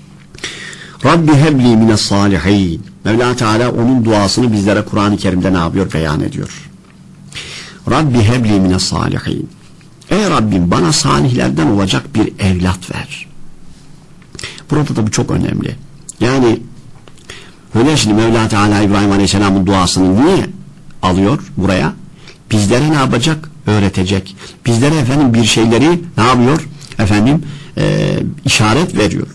Rabbi hebli mines salihin. Mevla Teala onun duasını bizlere Kur'an-ı Kerim'de ne yapıyor? Beyan ediyor. Rabbi hebli mines salihin. Ey Rabbim, bana salihlerden olacak bir evlat ver. Burada da bu çok önemli. Yani öyle şimdi Mevla Teala İbrahim Aleyhisselam'ın duasını niye alıyor buraya? Bizlere ne yapacak? Öğretecek. Bizlere efendim bir şeyleri ne yapıyor? Efendim e, işaret veriyor.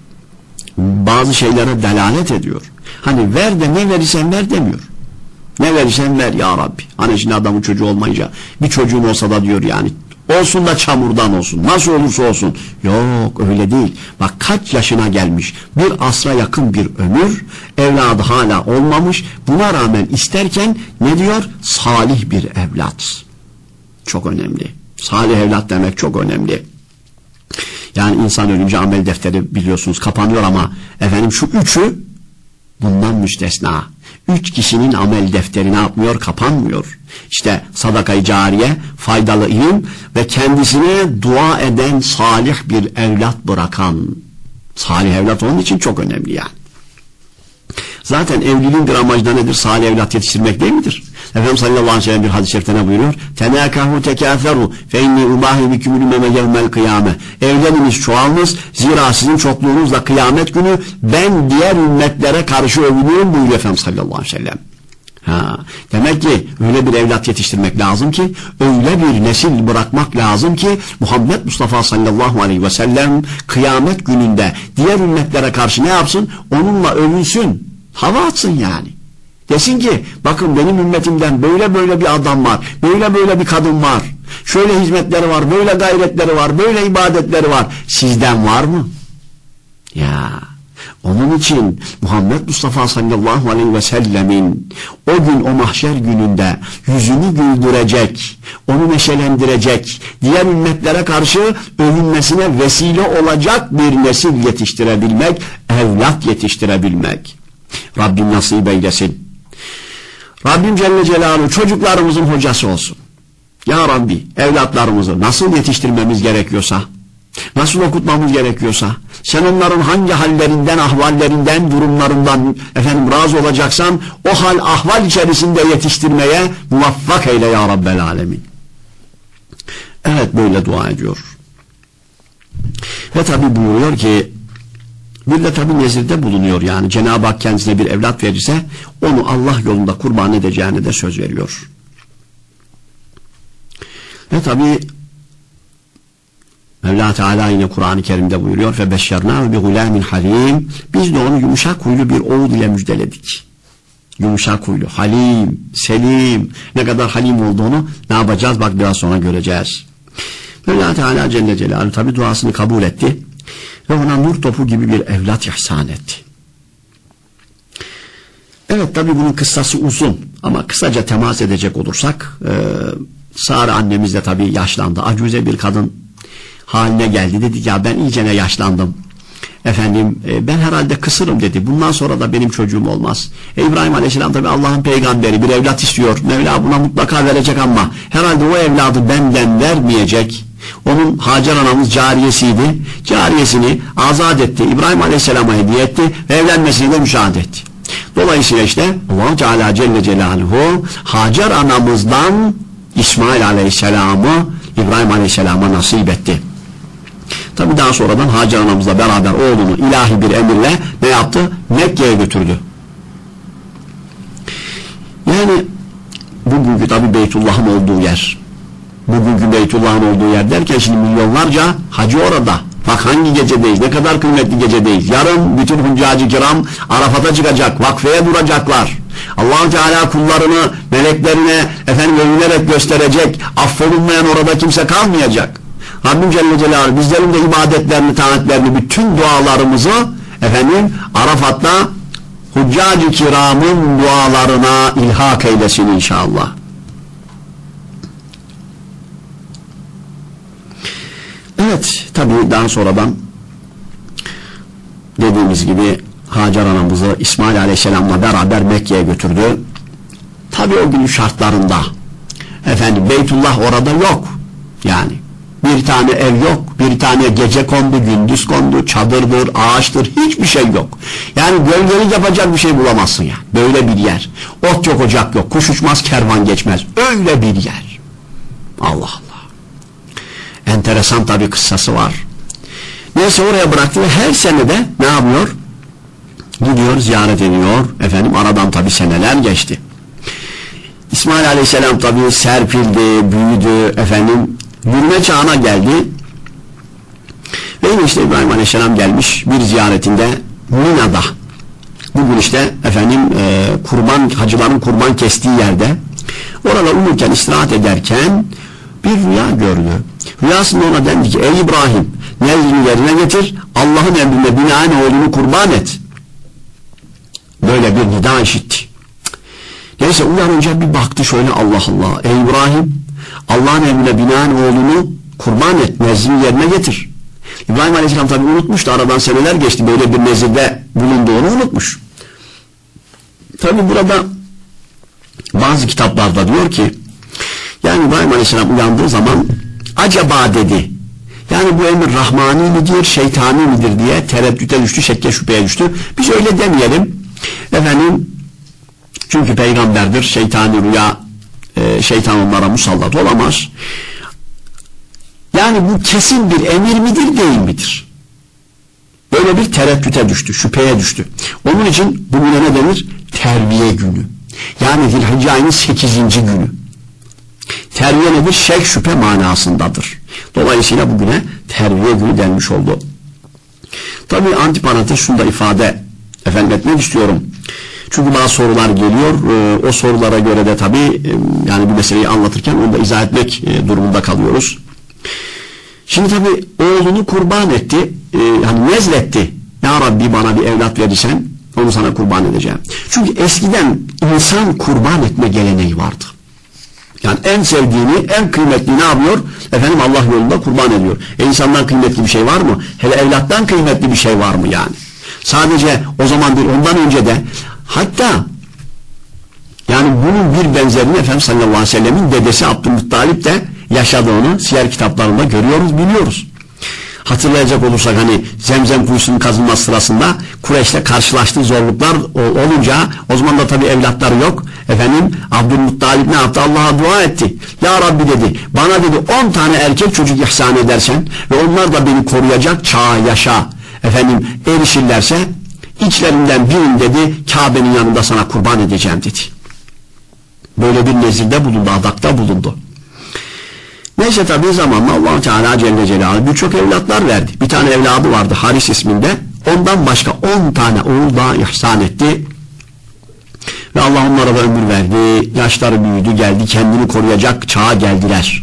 Bazı şeylere delalet ediyor. Hani ver de ne verirsen ver demiyor. Ne verirsen ver ya Rabbi. Hani şimdi adamın çocuğu olmayınca bir çocuğun olsa da diyor yani olsun da çamurdan olsun. Nasıl olursa olsun. Yok, öyle değil. Bak kaç yaşına gelmiş. Bir asra yakın bir ömür. Evladı hala olmamış. Buna rağmen isterken ne diyor? Salih bir evlat. Çok önemli. Salih evlat demek çok önemli. Yani insan ölünce amel defteri biliyorsunuz kapanıyor ama efendim şu üçü bundan müstesna. Üç kişinin amel defteri ne yapmıyor? Kapanmıyor. İşte sadaka-i cariye, faydalı ilim ve kendisine dua eden salih bir evlat bırakan. Salih evlat onun için çok önemli yani. Zaten evliliğin bir amacı da nedir? Salih evlat yetiştirmek değil midir? Efendimiz sallallahu aleyhi ve sellem bir hadis-i şerifte ne buyuruyor? Tenâkahu tekâferu fe inni ubâhi bikümül meme yevmel kıyâme. Evleniniz, çoğalınız, zira sizin çokluğunuzla kıyamet günü ben diğer ümmetlere karşı övünüyorum buyuruyor Efendimiz sallallahu aleyhi ve sellem. Ha, demek ki öyle bir evlat yetiştirmek lazım ki, öyle bir nesil bırakmak lazım ki Muhammed Mustafa sallallahu aleyhi ve sellem kıyamet gününde diğer ümmetlere karşı ne yapsın? Onunla övünsün, hava atsın yani. Desin ki bakın benim ümmetimden böyle böyle bir adam var, böyle böyle bir kadın var, şöyle hizmetleri var, böyle gayretleri var, böyle ibadetleri var. Sizden var mı? Ya onun için Muhammed Mustafa sallallahu aleyhi ve sellemin o gün o mahşer gününde yüzünü güldürecek, onu neşelendirecek, diğer ümmetlere karşı övünmesine vesile olacak bir nesil yetiştirebilmek, evlat yetiştirebilmek. Rabbim nasip eylesin. Rabbim Celle Celaluhu çocuklarımızın hocası olsun. Ya Rabbi evlatlarımızı nasıl yetiştirmemiz gerekiyorsa, nasıl okutmamız gerekiyorsa, sen onların hangi hallerinden, ahvallerinden, durumlarından efendim razı olacaksan o hal ahval içerisinde yetiştirmeye muvaffak eyle ya Rabbel Alemin. Evet, böyle dua ediyor. Ve tabi buyuruyor ki bir de tabi nezirde bulunuyor, yani Cenab-ı Hak kendisine bir evlat verirse onu Allah yolunda kurban edeceğine de söz veriyor. Ve tabi Mevla Teala yine Kur'an-ı Kerim'de buyuruyor فَبَشَّرْنَاهُ بِغُلَامٍ حَلِيمٍ Biz de onu yumuşak huylu bir oğul ile müjdeledik. Yumuşak huylu, halim, selim, ne kadar halim olduğunu ne yapacağız? Bak biraz sonra göreceğiz. Mevla Teala Celle Celaluhu tabi duasını kabul etti ve ona nur topu gibi bir evlat ihsan etti. Evet, tabi bunun kıssası uzun ama kısaca temas edecek olursak e, Sare annemiz de tabi yaşlandı. Acuze bir kadın haline geldi. Dedi ya ben iyicene yaşlandım. Efendim e, ben herhalde kısırım dedi. Bundan sonra da benim çocuğum olmaz. E, İbrahim Aleyhisselam tabi Allah'ın peygamberi, bir evlat istiyor. Mevla buna mutlaka verecek ama herhalde o evladı benden vermeyecek. Onun Hacer anamız cariyesiydi. Cariyesini azat etti. İbrahim Aleyhisselam'a hediye etti ve evlenmesini de müşahede etti. Dolayısıyla işte Allah Teala Celle Celaluhu Hacer anamızdan İsmail Aleyhisselam'ı İbrahim Aleyhisselam'a nasip etti. Tabi daha sonradan Hacer anamızla beraber oğlunu ilahi bir emirle ne yaptı? Mekke'ye götürdü. Yani bugünkü tabi Beytullah'ın olduğu yer, bugünkü Beytullah'ın olduğu yer derken şimdi milyonlarca hacı orada. Bak hangi gecedeyiz, ne kadar kıymetli gecedeyiz. Yarın bütün huccacı kiram Arafat'a çıkacak, vakfeye duracaklar. Allah-u Teala kullarını meleklerine efendim övünerek gösterecek. Affolunmayan orada kimse kalmayacak. Rabbim Celle Celaluhu bizlerin de ibadetlerini, taatlerini, bütün dualarımızı efendim Arafat'ta huccacı kiramın dualarına ilhak eylesin inşallah. Evet, tabi daha sonradan dediğimiz gibi Hacer anamızı İsmail Aleyhisselam'la beraber Mekke'ye götürdü. Tabi o günün şartlarında efendim Beytullah orada yok. Yani bir tane ev yok, bir tane gece kondu, gündüz kondu, çadırdır, ağaçtır, hiçbir şey yok. Yani gölgelik yapacak bir şey bulamazsın yani. Böyle bir yer. Ot yok, ocak yok, kuş uçmaz, kervan geçmez. Öyle bir yer. Allah Allah. Enteresan tabi kıssası var. Neyse oraya bıraktı ve her sene de ne yapıyor? Gidiyor, ziyaret ediyor. Efendim aradan tabi seneler geçti. İsmail Aleyhisselam tabi serpildi, büyüdü, efendim yürüme çağına geldi. Ve yine işte İbrahim Aleyhisselam gelmiş bir ziyaretinde Mina'da. Bugün işte efendim e, kurban, hacıların kurban kestiği yerde orada uyurken, istirahat ederken bir rüya gördü. Rüyasında ona dendi ki ey İbrahim nezrini yerine getir, Allah'ın emrine binaen oğlunu kurban et. Böyle bir nida işitti. Neyse uyanınca bir baktı şöyle, Allah Allah, ey İbrahim Allah'ın emrine binaen oğlunu kurban et, nezrini yerine getir. İbrahim Aleyhisselam tabi unutmuştu, aradan seneler geçti, böyle bir nezirde bulunduğunu unutmuş. Tabi burada bazı kitaplarda diyor ki yani İbrahim Aleyhisselam uyandığı zaman acaba dedi, yani bu emir rahmani midir, şeytani midir diye tereddüte düştü, şekke şüpheye düştü. Biz öyle demeyelim efendim, çünkü peygamberdir, şeytani rüya e, şeytan onlara musallat olamaz. Yani bu kesin bir emir midir, değil midir? Böyle bir tereddüte düştü, şüpheye düştü. Onun için bugüne ne denir? Terviye günü. Yani Zilhicce ayının sekizinci günü. Terviye nedir? Şek şüphe manasındadır. Dolayısıyla bugüne terviye günü denmiş oldu. Tabi antiparantez şunu da ifade efendim etmek istiyorum. Çünkü bazı sorular geliyor. E, o sorulara göre de tabi e, yani bu meseleyi anlatırken onu da izah etmek e, durumunda kalıyoruz. Şimdi tabi oğlunu kurban etti. E, hani nezletti. Ya Rabbi bana bir evlat verirsen onu sana kurban edeceğim. Çünkü eskiden insan kurban etme geleneği vardı. Yani en sevdiğini, en kıymetli ne yapıyor? Efendim Allah yolunda kurban ediyor. E insandan kıymetli bir şey var mı? Hele evlattan kıymetli bir şey var mı yani? Sadece o zaman değil, ondan önce de hatta yani bunun bir benzerini Efendimiz sallallahu aleyhi ve sellemin dedesi Abdülmuttalip de yaşadığını siyer kitaplarında görüyoruz, biliyoruz. Hatırlayacak olursak hani Zemzem kuyusunun kazılması sırasında Kureyş'te karşılaştığı zorluklar olunca o zaman da tabi evlatları yok. Efendim Abdülmuttalip ne yaptı? Allah'a dua etti. Ya Rabbi dedi, bana dedi on tane erkek çocuk ihsan edersen ve onlar da beni koruyacak çağa, yaşa efendim erişirlerse içlerinden birini dedi Kabe'nin yanında sana kurban edeceğim dedi. Böyle bir nezirde bulundu, adakta bulundu. Neyse tabi zamanla Allah Teala Celle Celaluhu birçok evlatlar verdi. Bir tane evladı vardı Haris isminde. Ondan başka on tane oğul daha ihsan etti. Ve Allah onlara da ömür verdi. Yaşları büyüdü, geldi, kendini koruyacak çağa geldiler.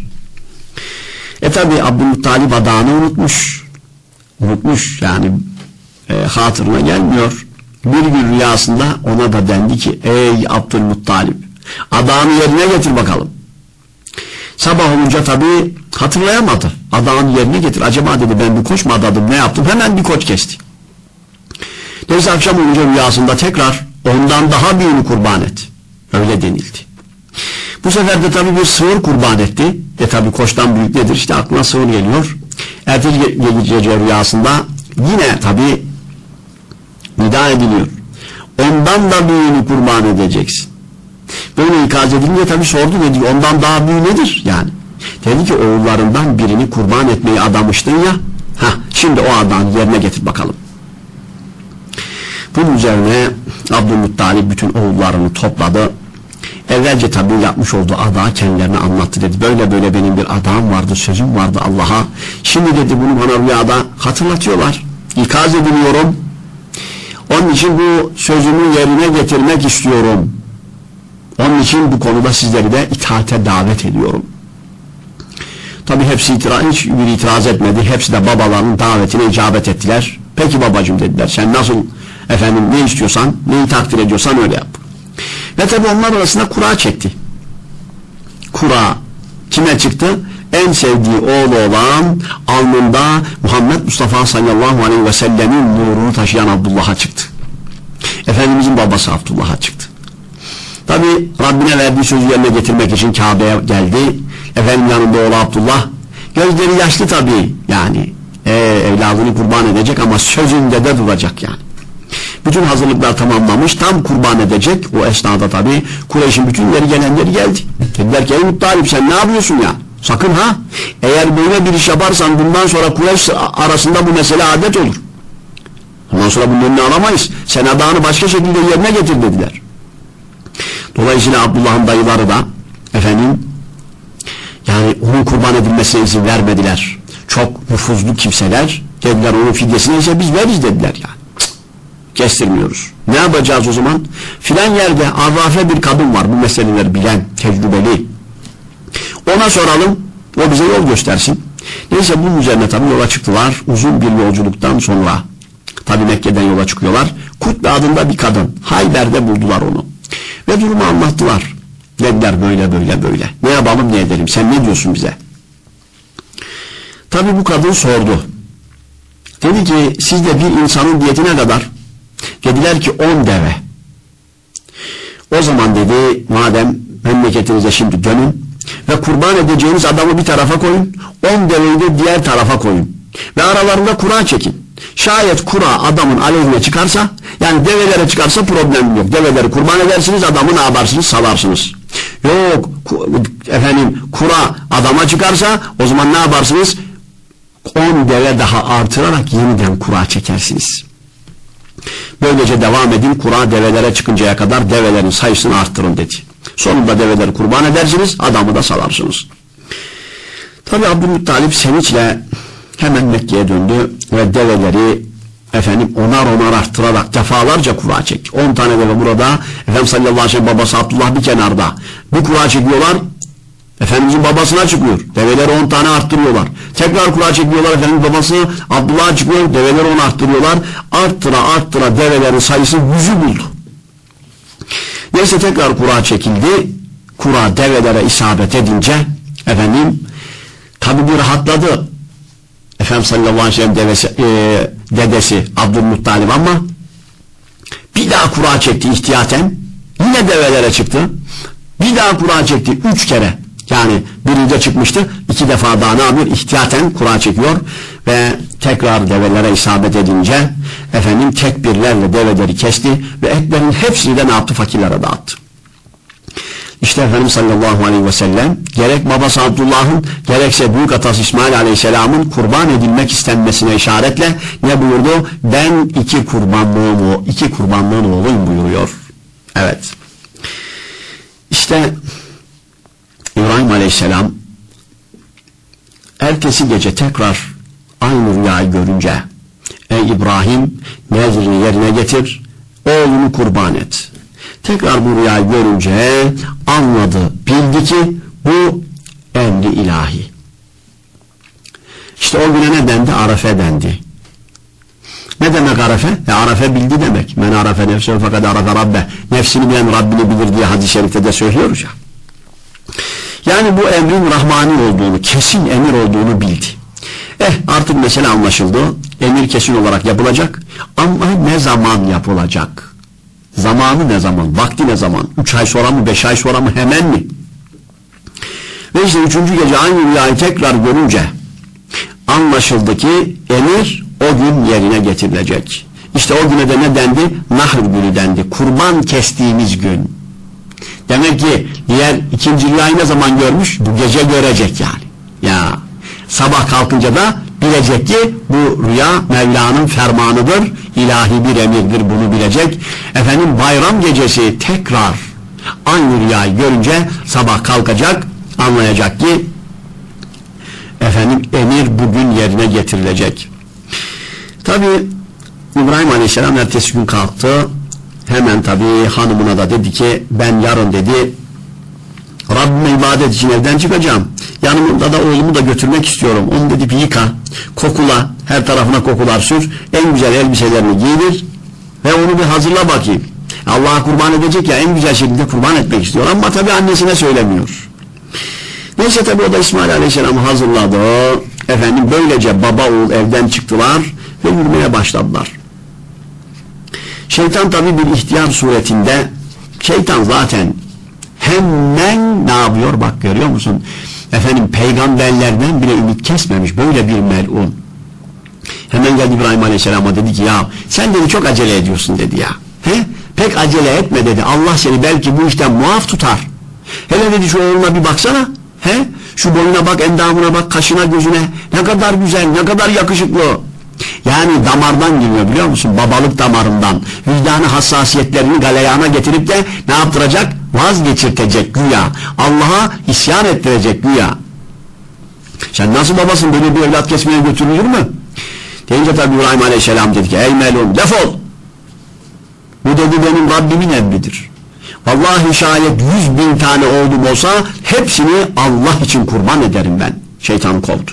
E tabi Abdülmuttalip adağını unutmuş. Unutmuş yani e, hatırına gelmiyor. Bir gün rüyasında ona da dendi ki ey Abdülmuttalip adağını yerine getir bakalım. Sabah olunca tabi hatırlayamadı. Adağını yerine getir. Acaba dedi ben bir koç mu adadım, ne yaptım? Hemen bir koç kesti. Neyse akşam olunca rüyasında tekrar ondan daha büyüğünü kurban et. Öyle denildi. Bu sefer de tabi bir sığır kurban etti. E tabi koçtan büyük nedir? İşte aklına sığır geliyor. Ertesi gece rüyasında yine tabi nida ediliyor. Ondan da büyüğünü kurban edeceksin. Böyle ikaz edilince tabi sordu, dedi ondan daha büyüğü nedir yani? Dedi ki oğullarından birini kurban etmeyi adamıştın ya. Ha, şimdi o adağını yerine getir bakalım. Bunun üzerine Abdülmuttalip bütün oğullarını topladı. Evvelce tabi yapmış olduğu adağı kendilerine anlattı, dedi. Böyle böyle benim bir adağım vardı, sözüm vardı Allah'a. Şimdi dedi bunu bana rüyada hatırlatıyorlar. İkaz ediliyorum. Onun için bu sözümü yerine getirmek istiyorum. Onun için bu konuda sizleri de itaate davet ediyorum. Tabi hepsi itiraz, hiç bir itiraz etmedi. Hepsi de babalarının davetine icabet ettiler. Peki babacığım dediler. Sen nasıl efendim ne istiyorsan, neyi takdir ediyorsan öyle yap. Ve tabi onlar arasında kura çekti. Kura kime çıktı? En sevdiği oğlu olan alnında Muhammed Mustafa sallallahu aleyhi ve sellemin nurunu taşıyan Abdullah'a çıktı. Efendimizin babası Abdullah'a çıktı. Tabi Rabbine verdiği sözü yerine getirmek için Kabe'ye geldi. Efendim yanında oğlu Abdullah. Gözleri yaşlı tabi yani. E, evladını kurban edecek ama sözünde de duracak yani. Bütün hazırlıklar tamamlamış, tam kurban edecek. O esnada tabi Kureyş'in bütün yeri gelenleri geldi. Dediler ki ey Muttalip sen ne yapıyorsun ya? Sakın ha. Eğer böyle bir iş yaparsan bundan sonra Kureyş arasında bu mesele adet olur. Ondan sonra bunun önüne alamayız. Sen adağını başka şekilde yerine getir dediler. Dolayısıyla Abdullah'ın dayıları da efendim yani onun kurban edilmesine izin vermediler. Çok nüfuzlu kimseler dediler onun fidyesini ise biz veririz dediler yani. Cık, kestirmiyoruz. Ne yapacağız o zaman? Filan yerde arrafe bir kadın var bu meseleleri bilen, tecrübeli. Ona soralım, o bize yol göstersin. Neyse bunun üzerine tabi yola çıktılar. Uzun bir yolculuktan sonra tabi Mekke'den yola çıkıyorlar. Kutbe adında bir kadın. Hayber'de buldular onu. Ve durumu anlattılar. Dediler böyle böyle böyle. Ne yapalım ne edelim sen ne diyorsun bize? Tabi bu kadın sordu. Dedi ki sizde bir insanın diyeti ne kadar? Dediler ki on deve. O zaman dedi madem memleketinize şimdi dönün ve kurban edeceğiniz adamı bir tarafa koyun, on deveyi de diğer tarafa koyun ve aralarında kura çekin. Şayet kura adamın aleyhine çıkarsa, yani develere çıkarsa problem yok. Develeri kurban edersiniz, adamı ne yaparsınız? Salarsınız. Yok efendim kura adama çıkarsa o zaman ne yaparsınız? on deve daha artırarak yeniden kura çekersiniz. Böylece devam edin, kura develere çıkıncaya kadar develerin sayısını arttırın dedi. Sonunda develeri kurban edersiniz, adamı da salarsınız. Tabi Abdülmuttalip sevinçle hemen Mekke'ye döndü ve develeri efendim onar onar arttırarak defalarca kura çekti. on tane deve burada, Efendimiz sallallahu aleyhi ve sellem babası Abdullah bir kenarda. Bir kura çekiyorlar, Efendimizin babasına çıkıyor. Develeri on tane arttırıyorlar. Tekrar kura çekiyorlar, Efendimiz babası Abdullah'a çıkıyor, develeri on arttırıyorlar. Arttıra arttıra develerin sayısı yüzü buldu. Neyse tekrar kura çekildi. Kura develere isabet edince efendim tabi bir rahatladı. Efendimiz sallallahu aleyhi ve sellem devesi, e, dedesi Abdülmuttalip ama bir daha kura çekti ihtiyaten. Yine develere çıktı. Bir daha kura çekti. Üç kere. Yani birinci çıkmıştı. iki defa daha ne yapıyor? İhtiyaten kura çekiyor. Ve tekrar develere isabet edince efendim tekbirlerle develeri kesti. Ve etlerin hepsini de ne yaptı? Fakirlere dağıttı. İşte Efendimiz sallallahu aleyhi ve sellem gerek babası Abdullah'ın gerekse büyük atası İsmail aleyhisselamın kurban edilmek istenmesine işaretle ne buyurdu? Ben iki kurbanlığın, iki kurbanlığın oğluyum buyuruyor. Evet. İşte İbrahim aleyhisselam ertesi gece tekrar aynı rüyayı görünce ey İbrahim nezrini yerine getir, oğlunu kurban et. Tekrar bu rüyayı görünce anladı, bildi ki bu emri ilahi. İşte o güne ne dendi? Arefe dendi. Ne demek Arefe? E Arefe bildi demek. Men arefe nefsehu fakat arefe rabbe. Nefsini bilen Rabbini bilir diye hadis-i şerifte de söylüyoruz ya. Yani bu emrin rahmani olduğunu, kesin emir olduğunu bildi. Eh artık mesele anlaşıldı. Emir kesin olarak yapılacak. Ama ne zaman yapılacak? Zamanı ne zaman? Vakti ne zaman? Üç ay sonra mı? Beş ay sonra mı? Hemen mi? işte üçüncü gece aynı rüyayı tekrar görünce anlaşıldı ki emir o gün yerine getirilecek. İşte o güne de ne dendi? Nahr günü dendi. Kurban kestiğimiz gün. Demek ki diğer ikinci rüyayı ne zaman görmüş? Bu gece görecek yani. Ya sabah kalkınca da bilecek ki bu rüya Mevla'nın fermanıdır, ilahi bir emirdir, bunu bilecek. Efendim bayram gecesi tekrar aynı rüyayı görünce sabah kalkacak, anlayacak ki efendim emir bugün yerine getirilecek. Tabi İbrahim Aleyhisselam ertesi gün kalktı, hemen tabi hanımına da dedi ki ben yarın dedi Rabbime ibadet için evden çıkacağım. Yanımda da oğlumu da götürmek istiyorum. Onu dedi bir yıka, kokula, her tarafına kokular sür, en güzel elbiselerini giydir ve onu bir hazırla bakayım. Allah'a kurban edecek ya, en güzel şekilde kurban etmek istiyor ama tabi annesine söylemiyor. Neyse tabi o da İsmail Aleyhisselam'ı hazırladı. Efendim böylece baba oğul evden çıktılar ve yürümeye başladılar. Şeytan tabi bir ihtiyar suretinde, şeytan zaten hemen ne yapıyor bak görüyor musun? Efendim peygamberlerden bile ümit kesmemiş böyle bir melun. Hemen geldi İbrahim Aleyhisselam'a dedi ki ya sen dedi çok acele ediyorsun dedi ya. He? Pek acele etme dedi. Allah seni belki bu işten muaf tutar. Hele dedi şu oğluna bir baksana. He? Şu boyuna bak, endamına bak, kaşına gözüne. Ne kadar güzel, ne kadar yakışıklı. Yani damardan geliyor biliyor musun? Babalık damarından. Vicdanı hassasiyetlerini galeyana getirip de ne yaptıracak? Vazgeçirtecek güya. Allah'a isyan ettirecek güya. Sen nasıl babasın, böyle bir evlat kesmeye götürülür mü? Deyince tabi İbrahim Aleyhisselam dedi ki ey melun defol. Bu dedi benim Rabbimin emridir. Vallahi şayet yüz bin tane oğlum olsa hepsini Allah için kurban ederim ben. Şeytan kovdu.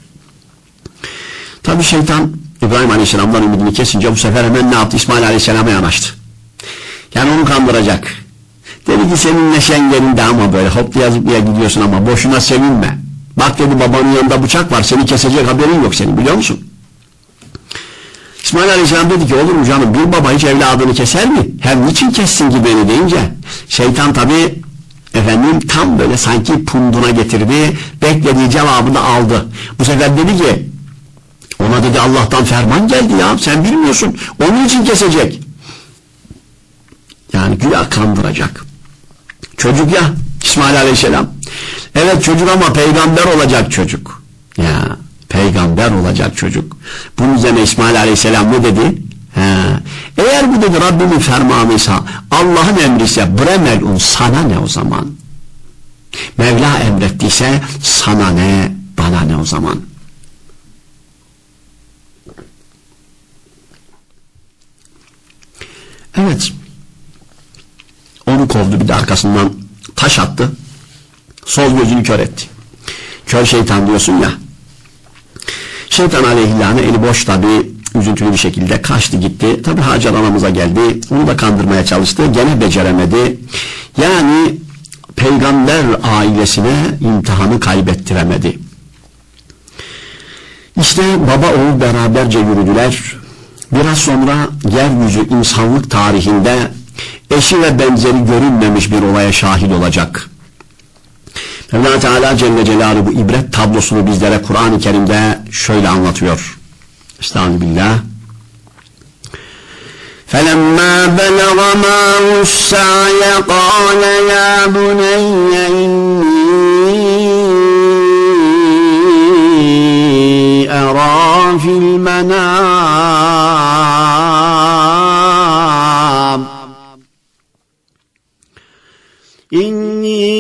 Tabi şeytan İbrahim Aleyhisselam'dan ümidini kesince bu sefer hemen ne yaptı? İsmail Aleyhisselam'a yanaştı. Yani onu kandıracak. Dedi ki senin neşen yerinde ama böyle hoplaya zıplaya gidiyorsun ama boşuna sevinme. Bak dedi babanın yanında bıçak var, seni kesecek haberin yok senin biliyor musun? İsmail Aleyhisselam dedi ki olur mu canım, bir baba hiç evladını keser mi? Hem niçin kessin ki beni deyince şeytan tabi efendim tam böyle sanki punduna getirdi, beklediği cevabı da aldı. Bu sefer dedi ki ona dedi Allah'tan ferman geldi ya, sen bilmiyorsun, onun için kesecek. Yani güya kandıracak. Çocuk ya İsmail Aleyhisselam. Evet çocuk ama peygamber olacak çocuk. Ya peygamber olacak çocuk. Bunun üzerine İsmail Aleyhisselam ne dedi? He, eğer bu dedi Rabbimin fermanıysa, Allah'ın emriyse bremelun sana ne o zaman? Mevla emrettiyse sana ne, bana ne o zaman? Evet. Onu kovdu, bir de arkasından taş attı. Sol gözünü kör etti. Kör şeytan diyorsun ya. Şeytan aleyhillâne eli boş tabi, üzüntülü bir şekilde kaçtı gitti. Tabi Hacer anamıza geldi. Onu da kandırmaya çalıştı. Gene beceremedi. Yani peygamber ailesine imtihanı kaybettiremedi. İşte baba oğul beraberce yürüdüler. Biraz sonra yeryüzü insanlık tarihinde eşi ve benzeri görünmemiş bir olaya şahit olacak. Mevla Teala Celle Celaluhu bu ibret tablosunu bizlere Kur'an-ı Kerim'de şöyle anlatıyor. Estağfirullah. فَلَمَّا بَلَغَ مَعَهُ السَّعْيَ قَالَ يَا بُنَيَّ إِنِّي أَرَى فِي الْمَنَامِ إِنِّي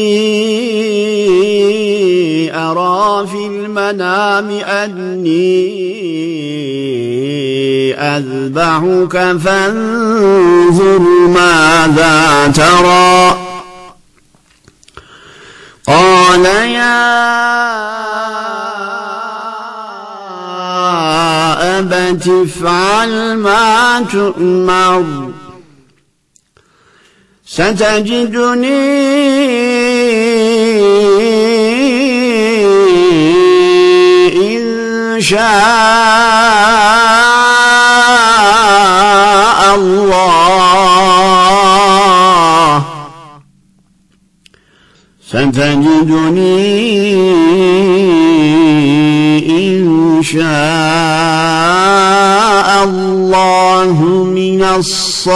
أَرَى فِي الْمَنَامِ أَنِّي أَذْبَحُكَ فَانظُرْ مَاذَا تَرَى قَالَ يَا أَبَتِ افْعَلْ مَا تُؤْمَرُ سَتَجِدُنِي إِنْ شَاءَ اللّٰهُ Senteciduni inşaallahu minas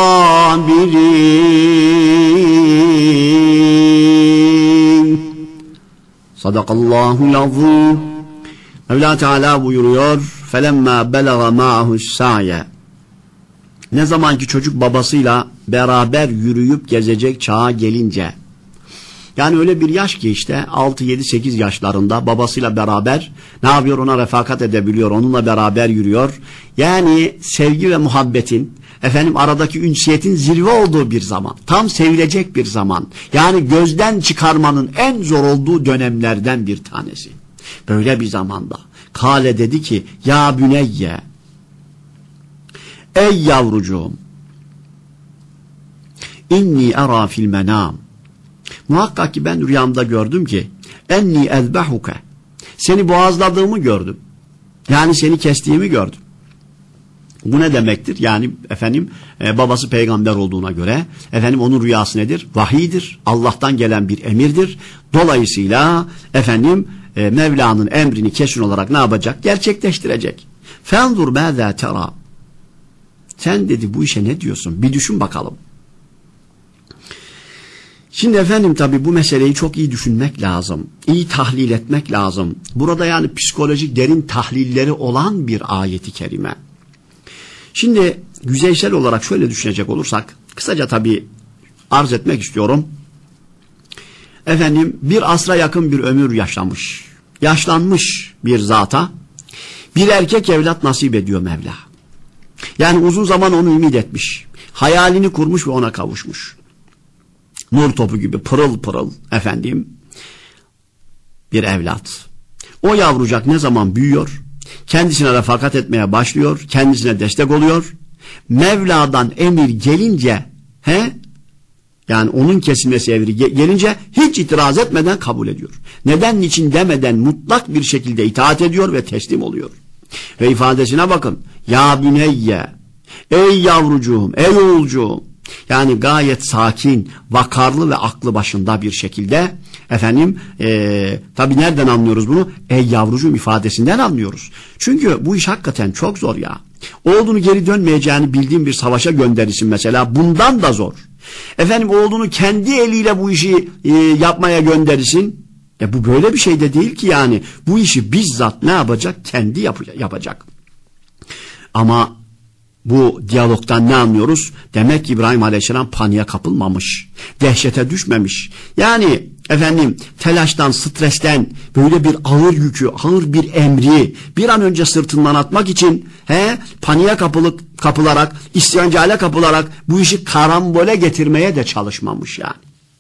sabirin. Sadakallahul azim. Mevla Teala buyuruyor: "Felemma belagha ma'ahu's sa'ye." Ne zaman ki çocuk babasıyla beraber yürüyüp gezecek çağa gelince, yani öyle bir yaş ki işte altı yedi sekiz yaşlarında babasıyla beraber ne yapıyor, ona refakat edebiliyor, onunla beraber yürüyor. Yani sevgi ve muhabbetin, efendim aradaki ünsiyetin zirve olduğu bir zaman, tam sevilecek bir zaman, yani gözden çıkarmanın en zor olduğu dönemlerden bir tanesi. Böyle bir zamanda Kale dedi ki: "Ya büneyye, ey yavrucuğum, inni ara fil menam." Muhakkak ki ben rüyamda gördüm ki enni ezbehuke, seni boğazladığımı gördüm. Yani seni kestiğimi gördüm. Bu ne demektir? Yani efendim e, babası peygamber olduğuna göre efendim onun rüyası nedir? Vahiydir. Allah'tan gelen bir emirdir. Dolayısıyla efendim e, Mevla'nın emrini kesin olarak ne yapacak? Gerçekleştirecek. Fenzur mâzâ terâ. Sen dedi bu işe ne diyorsun? Bir düşün bakalım. Şimdi efendim tabii bu meseleyi çok iyi düşünmek lazım. İyi tahlil etmek lazım. Burada yani psikolojik derin tahlilleri olan bir ayeti kerime. Şimdi yüzeysel olarak şöyle düşünecek olursak, kısaca tabii arz etmek istiyorum. Efendim bir asra yakın bir ömür yaşamış, yaşlanmış bir zata bir erkek evlat nasip ediyor Mevla. Yani uzun zaman onu ümit etmiş, hayalini kurmuş ve ona kavuşmuş. Nur topu gibi pırıl pırıl efendim bir evlat. O yavrucak ne zaman büyüyor, kendisine refakat etmeye başlıyor, kendisine destek oluyor. Mevla'dan emir gelince, he, yani onun kesilmesi emri gelince hiç itiraz etmeden kabul ediyor. Neden, niçin demeden mutlak bir şekilde itaat ediyor ve teslim oluyor. Ve ifadesine bakın: "Ya büneyye, ey yavrucuğum, ey oğulcuğum." Yani gayet sakin, vakarlı ve aklı başında bir şekilde efendim ee, tabi nereden anlıyoruz bunu? Ey yavrucuğum ifadesinden anlıyoruz. Çünkü bu iş hakikaten çok zor ya. Oğlunu geri dönmeyeceğini bildiğin bir savaşa gönderirsin mesela, bundan da zor. Efendim oğlunu kendi eliyle bu işi e, yapmaya gönderirsin. E bu böyle bir şey de değil ki yani. Bu işi bizzat ne yapacak? Kendi yap- yapacak. Ama bu diyalogtan ne anlıyoruz? Demek ki İbrahim Aleyhisselam paniğe kapılmamış, dehşete düşmemiş. Yani efendim telaştan, stresten böyle bir ağır yükü, ağır bir emri bir an önce sırtından atmak için he, paniğe kapılıp, kapılarak, isyancale kapılarak bu işi karambole getirmeye de çalışmamış yani.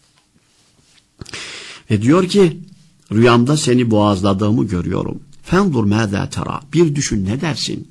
Ve diyor ki rüyamda seni boğazladığımı görüyorum. Fendur mâzâ terâ. Bir düşün, ne dersin?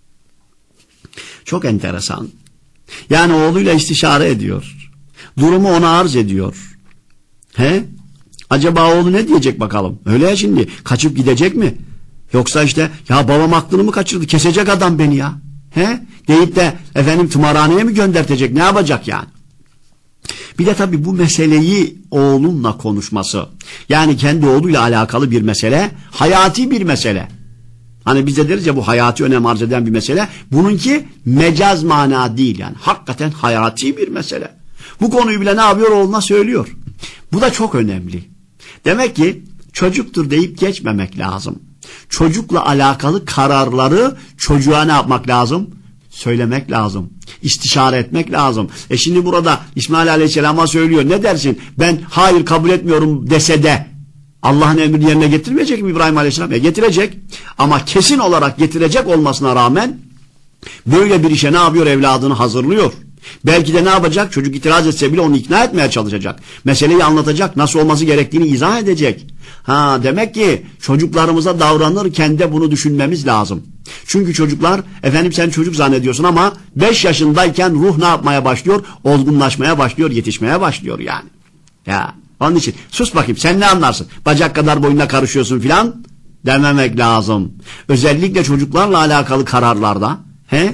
Çok enteresan. Yani oğluyla istişare ediyor. Durumu ona arz ediyor. He? Acaba oğlu ne diyecek bakalım? Öyle ya şimdi. Kaçıp gidecek mi? Yoksa işte ya babam aklını mı kaçırdı? Kesecek adam beni ya. He? Deyip de efendim tımarhaneye mi göndertecek? Ne yapacak yani? Bir de tabii bu meseleyi oğlunla konuşması. Yani kendi oğluyla alakalı bir mesele. Hayati bir mesele. Hani biz de deriz ya bu hayati önem arz eden bir mesele. Bununki mecaz mana değil yani. Hakikaten hayati bir mesele. Bu konuyu bile ne yapıyor? Oğluna söylüyor. Bu da çok önemli. Demek ki çocuktur deyip geçmemek lazım. Çocukla alakalı kararları çocuğa ne yapmak lazım? Söylemek lazım. İstişare etmek lazım. E şimdi burada İsmail Aleyhisselam'a söylüyor. Ne dersin? Ben hayır kabul etmiyorum dese de Allah'ın emrini yerine getirmeyecek mi İbrahim Aleyhisselam? E getirecek. Ama kesin olarak getirecek olmasına rağmen böyle bir işe ne yapıyor? Evladını hazırlıyor. Belki de ne yapacak? Çocuk itiraz etse bile onu ikna etmeye çalışacak. Meseleyi anlatacak. Nasıl olması gerektiğini izah edecek. Ha, demek ki çocuklarımıza davranırken de bunu düşünmemiz lazım. Çünkü çocuklar, efendim sen çocuk zannediyorsun ama beş yaşındayken ruh ne yapmaya başlıyor? Olgunlaşmaya başlıyor, yetişmeye başlıyor yani. Ya onun için sus bakayım, sen ne anlarsın? Bacak kadar boyuna karışıyorsun filan dememek lazım. Özellikle çocuklarla alakalı kararlarda he,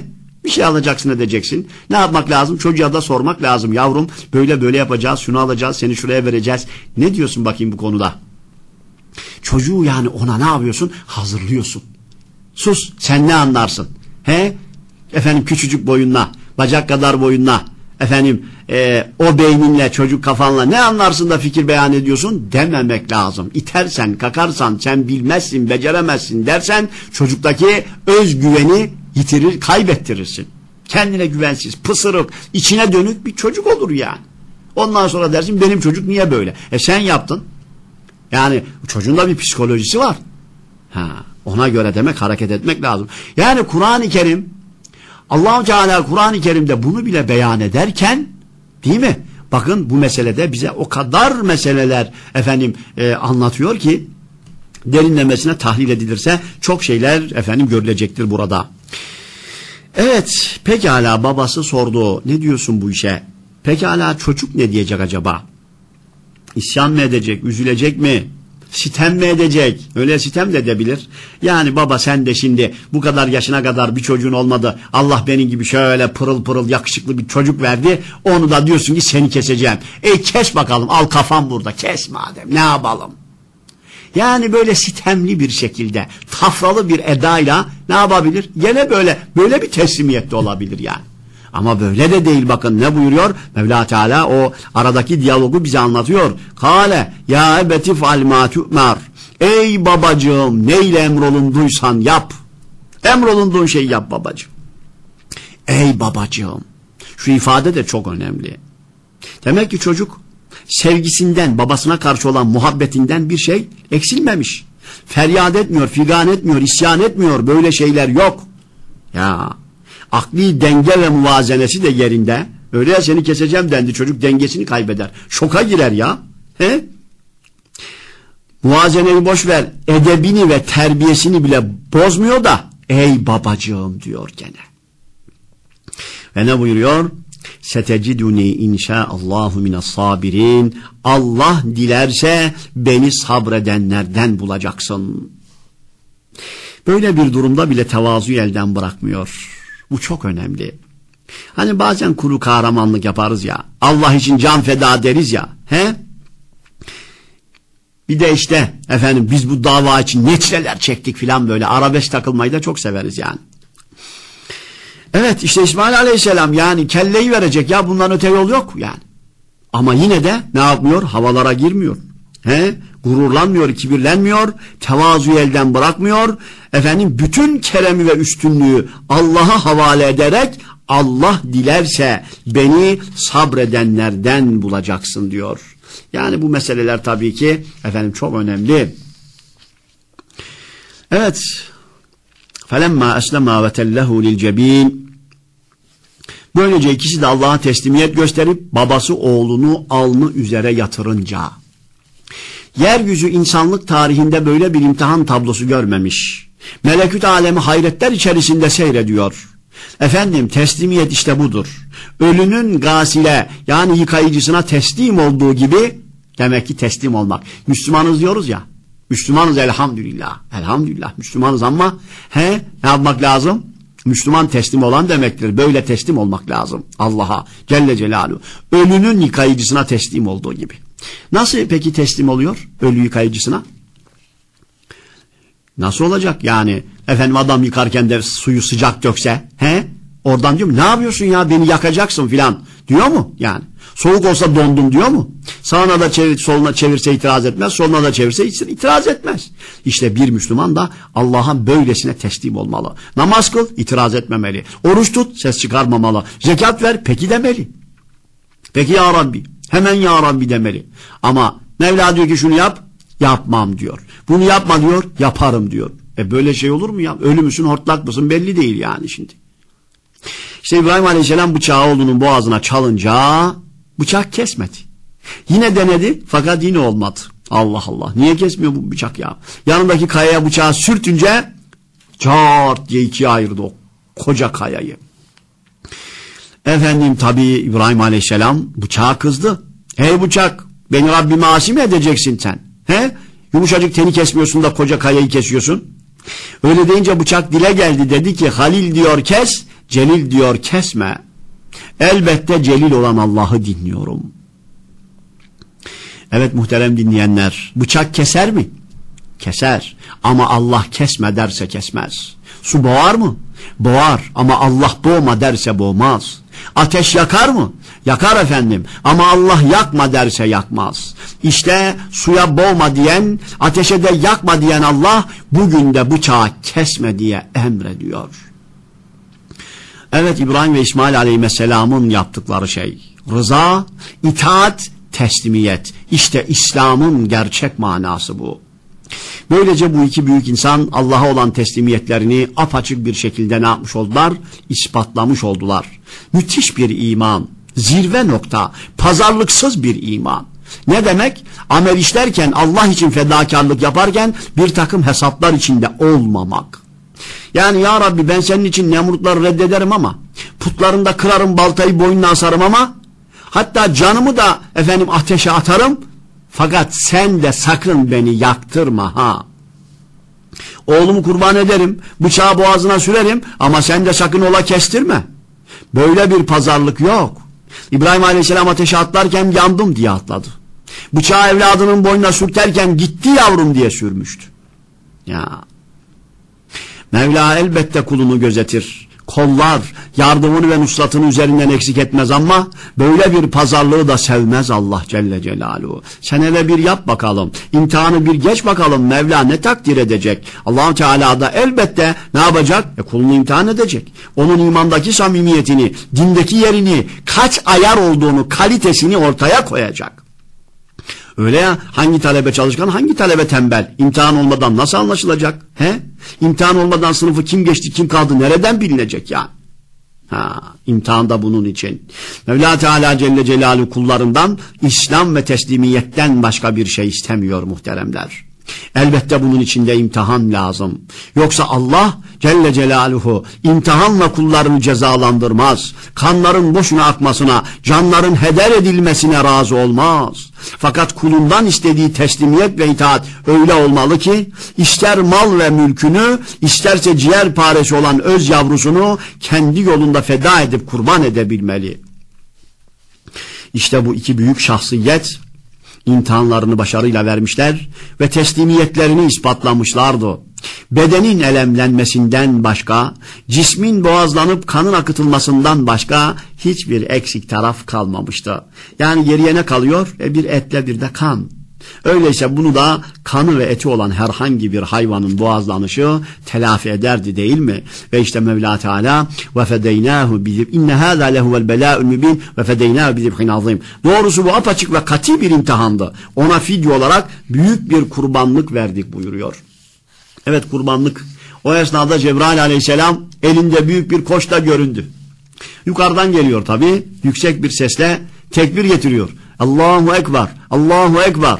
Bir şey alacaksın edeceksin. Ne yapmak lazım? Çocuğa da sormak lazım. Yavrum böyle böyle yapacağız, şunu alacağız, seni şuraya vereceğiz. Ne diyorsun bakayım bu konuda? Çocuğu yani ona ne yapıyorsun? Hazırlıyorsun. Sus, sen ne anlarsın? He? Efendim küçücük boyunla, bacak kadar boyunla, efendim e, o beyninle, çocuk kafanla ne anlarsın da fikir beyan ediyorsun dememek lazım. İtersen, kakarsan, sen bilmezsin, beceremezsin dersen çocuktaki özgüveni yitirir, kaybettirirsin. Kendine güvensiz, pısırık, içine dönük bir çocuk olur yani. Ondan sonra dersin benim çocuk niye böyle? E sen yaptın. Yani çocuğun da bir psikolojisi var. Ha, ona göre demek, hareket etmek lazım. Yani Kur'an-ı Kerim, Allah-u Teala Kur'an-ı Kerim'de bunu bile beyan ederken, değil mi? Bakın bu meselede bize o kadar meseleler efendim e, anlatıyor ki derinlemesine tahlil edilirse çok şeyler efendim görülecektir burada. Evet, pekala babası sordu. Ne diyorsun bu işe? Pekala çocuk ne diyecek acaba? İsyan mı edecek, üzülecek mi? Sitem mi edecek? Öyle sitem de edebilir. Yani baba sen de şimdi bu kadar yaşına kadar bir çocuğun olmadı. Allah benim gibi şöyle pırıl pırıl yakışıklı bir çocuk verdi. Onu da diyorsun ki seni keseceğim. E kes bakalım, al kafam burada, kes madem, ne yapalım? Yani böyle sitemli bir şekilde, tafralı bir edayla ne yapabilir? Gene böyle, böyle bir teslimiyette olabilir yani. Ama böyle de değil, bakın ne buyuruyor? Mevla Teala o aradaki diyalogu bize anlatıyor. Kale ya ebeti fal ma tu'mar. Ey babacığım neyle emrolunduysan yap. Emrolunduğun şeyi yap babacığım. Ey babacığım. Şu ifade de çok önemli. Demek ki çocuk sevgisinden, babasına karşı olan muhabbetinden bir şey eksilmemiş. Feryat etmiyor, figan etmiyor, isyan etmiyor. Böyle şeyler yok. Ya akli denge ve muvazenesi de yerinde. Öyle ya seni keseceğim dendi. Çocuk dengesini kaybeder. Şoka girer ya. He? Muvazeneyi boş ver. Edebini ve terbiyesini bile bozmuyor da ey babacığım diyor gene. Ve ne buyuruyor? Seteciduni inşaallahu minas sabirin. Allah dilerse beni sabredenlerden bulacaksın. Böyle bir durumda bile tevazuyu elden bırakmıyor. Bu çok önemli. Hani bazen kuru kahramanlık yaparız ya. Allah için can feda deriz ya. He? Bir de işte efendim biz bu dava için ne çileler çektik filan böyle. Arabesk takılmayı da çok severiz yani. Evet işte İsmail Aleyhisselam yani kelleyi verecek ya, bundan öte yol yok yani. Ama yine de ne yapmıyor? Havalara girmiyor. He? Gururlanmıyor, kibirlenmiyor, tevazuyu elden bırakmıyor. Efendim bütün keremi ve üstünlüğü Allah'a havale ederek Allah dilerse beni sabredenlerden bulacaksın diyor. Yani bu meseleler tabii ki efendim çok önemli. Evet. فَلَمَّا أَسْلَمَا وَتَلَّهُ لِلْجَب۪ينَ. Böylece ikisi de Allah'a teslimiyet gösterip babası oğlunu alnı üzere yatırınca. Yeryüzü insanlık tarihinde böyle bir imtihan tablosu görmemiş. Melekut alemi hayretler içerisinde seyrediyor. Efendim teslimiyet işte budur. Ölünün gasile yani yıkayıcısına teslim olduğu gibi demek ki teslim olmak. Müslümanız diyoruz ya. Müslümanız elhamdülillah. Elhamdülillah Müslümanız ama he ne yapmak lazım? Müslüman teslim olan demektir. Böyle teslim olmak lazım Allah'a Celle Celaluhu. Ölünün yıkayıcısına teslim olduğu gibi. Nasıl peki teslim oluyor ölü yıkayıcısına? Nasıl olacak yani? Efendim adam yıkarken de suyu sıcak dökse, he? Oradan diyor mu? Ne yapıyorsun ya, beni yakacaksın filan diyor mu yani? Soğuk olsa dondum diyor mu? Sağına da çevir, soluna çevirse itiraz etmez, soluna da çevirse itiraz etmez. İşte bir Müslüman da Allah'a böylesine teslim olmalı. Namaz kıl, itiraz etmemeli. Oruç tut, ses çıkarmamalı. Zekat ver, peki demeli. Peki ya Rabbi, hemen ya Rabbi demeli. Ama Mevla diyor ki şunu yap, yapmam diyor. Bunu yapma diyor, yaparım diyor. E böyle şey olur mu ya? Ölü müsün, hortlak mısın belli değil yani şimdi. İşte İbrahim Aleyhisselam bıçağı oğlunun boğazına çalınca bıçak kesmedi. Yine denedi fakat yine olmadı. Allah Allah. Niye kesmiyor bu bıçak ya? Yanındaki kayaya bıçağı sürtünce çat diye ikiye ayırdı o koca kayayı. Efendim tabi İbrahim Aleyhisselam bıçağa kızdı. Hey bıçak, beni Rabbime asi mi edeceksin sen? He? Yumuşacık teni kesmiyorsun da koca kayayı kesiyorsun. Öyle deyince bıçak dile geldi, dedi ki Halil diyor kes, Celil diyor kesme. Elbette celil olan Allah'ı dinliyorum. Evet muhterem dinleyenler, bıçak keser mi? Keser. Ama Allah kesme derse kesmez. Su boğar mı? Boğar. Ama Allah boğma derse boğmaz. Ateş yakar mı? Yakar efendim. Ama Allah yakma derse yakmaz. İşte suya boğma diyen, ateşe de yakma diyen Allah bugün de bıçağı kesme diye emrediyor. Evet, İbrahim ve İsmail aleyhisselamın yaptıkları şey rıza, itaat, teslimiyet. İşte İslam'ın gerçek manası bu. Böylece bu iki büyük insan Allah'a olan teslimiyetlerini apaçık bir şekilde ne yapmış oldular? İspatlamış oldular. Müthiş bir iman, zirve nokta, pazarlıksız bir iman. Ne demek? Amel işlerken, Allah için fedakarlık yaparken bir takım hesaplar içinde olmamak. Yani ya Rabbi ben senin için Nemrutları reddederim ama putlarında kırarım, baltayı boynuna asarım ama hatta canımı da efendim ateşe atarım. Fakat sen de sakın beni yaktırma ha. Oğlumu kurban ederim, bıçağı boğazına sürerim ama sen de sakın ola kestirme. Böyle bir pazarlık yok. İbrahim Aleyhisselam ateşe atlarken yandım diye atladı. Bıçağı evladının boynuna sürterken gitti yavrum diye sürmüştü. Ya. Mevla elbette kulunu gözetir. Kollar yardımını ve nusratını üzerinden eksik etmez ama böyle bir pazarlığı da sevmez Allah Celle Celaluhu. Sen hele bir yap bakalım. İmtihanı bir geç bakalım. Mevla ne takdir edecek? Allah-u Teala da elbette ne yapacak? E, kulunu imtihan edecek. Onun imandaki samimiyetini, dindeki yerini, kaç ayar olduğunu, kalitesini ortaya koyacak. Öyle ya, hangi talebe çalışkan, hangi talebe tembel? İmtihan olmadan nasıl anlaşılacak? He? İmtihan olmadan sınıfı kim geçti, kim kaldı, nereden bilinecek yani? Ha, imtihan da bunun için. Mevla Teala Celle Celaluhu kullarından İslam ve teslimiyetten başka bir şey istemiyor muhteremler. Elbette bunun içinde imtihan lazım. Yoksa Allah Celle Celaluhu imtihanla kullarını cezalandırmaz. Kanların boşuna akmasına, canların heder edilmesine razı olmaz. Fakat kulundan istediği teslimiyet ve itaat öyle olmalı ki ister mal ve mülkünü, isterse ciğer paresi olan öz yavrusunu kendi yolunda feda edip kurban edebilmeli. İşte bu iki büyük şahsiyet imtihanlarını başarıyla vermişler ve teslimiyetlerini ispatlamışlardı. Bedenin elemlenmesinden başka, cismin boğazlanıp kanın akıtılmasından başka hiçbir eksik taraf kalmamıştı. Yani geriye ne kalıyor? E bir etle bir de kan. Öyleyse bunu da kanı ve eti olan herhangi bir hayvanın boğazlanışı telafi ederdi değil mi? Ve işte Mevla Teala ve fedeynahu bizib inne hâzâ lehuvel belâ'ül mübîn ve fedeynahu bizibhin azîm. Doğrusu bu apaçık ve katî bir imtihandı. Ona fidye olarak büyük bir kurbanlık verdik buyuruyor. Evet, kurbanlık. O esnada Cebrail aleyhisselam elinde büyük bir koçla göründü. Yukarıdan geliyor tabi, yüksek bir sesle tekbir getiriyor. Allahu Ekber, Allahu Ekber.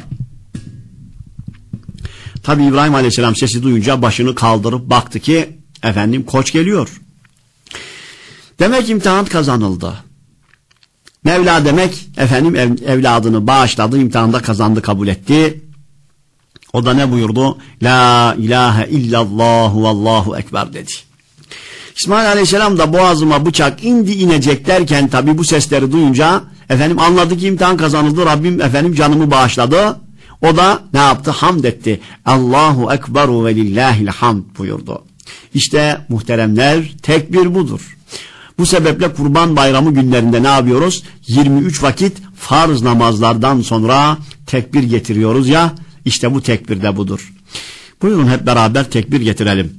Tabi İbrahim Aleyhisselam sesi duyunca başını kaldırıp baktı ki efendim koç geliyor. Demek imtihan kazanıldı. Mevla demek efendim ev, evladını bağışladı, imtihanda kazandı, kabul etti. O da ne buyurdu? La ilahe illallah vallahu ekber dedi. İsmail Aleyhisselam da boğazıma bıçak indi inecek derken tabi bu sesleri duyunca efendim anladı ki imtihan kazanıldı. Rabbim efendim canımı bağışladı. O da ne yaptı? Hamd etti. Allahu ekberu ve lillahil hamd buyurdu. İşte muhteremler, tekbir budur. Bu sebeple Kurban Bayramı günlerinde ne yapıyoruz? yirmi üç vakit farz namazlardan sonra tekbir getiriyoruz ya. İşte bu tekbir de budur. Buyurun hep beraber tekbir getirelim.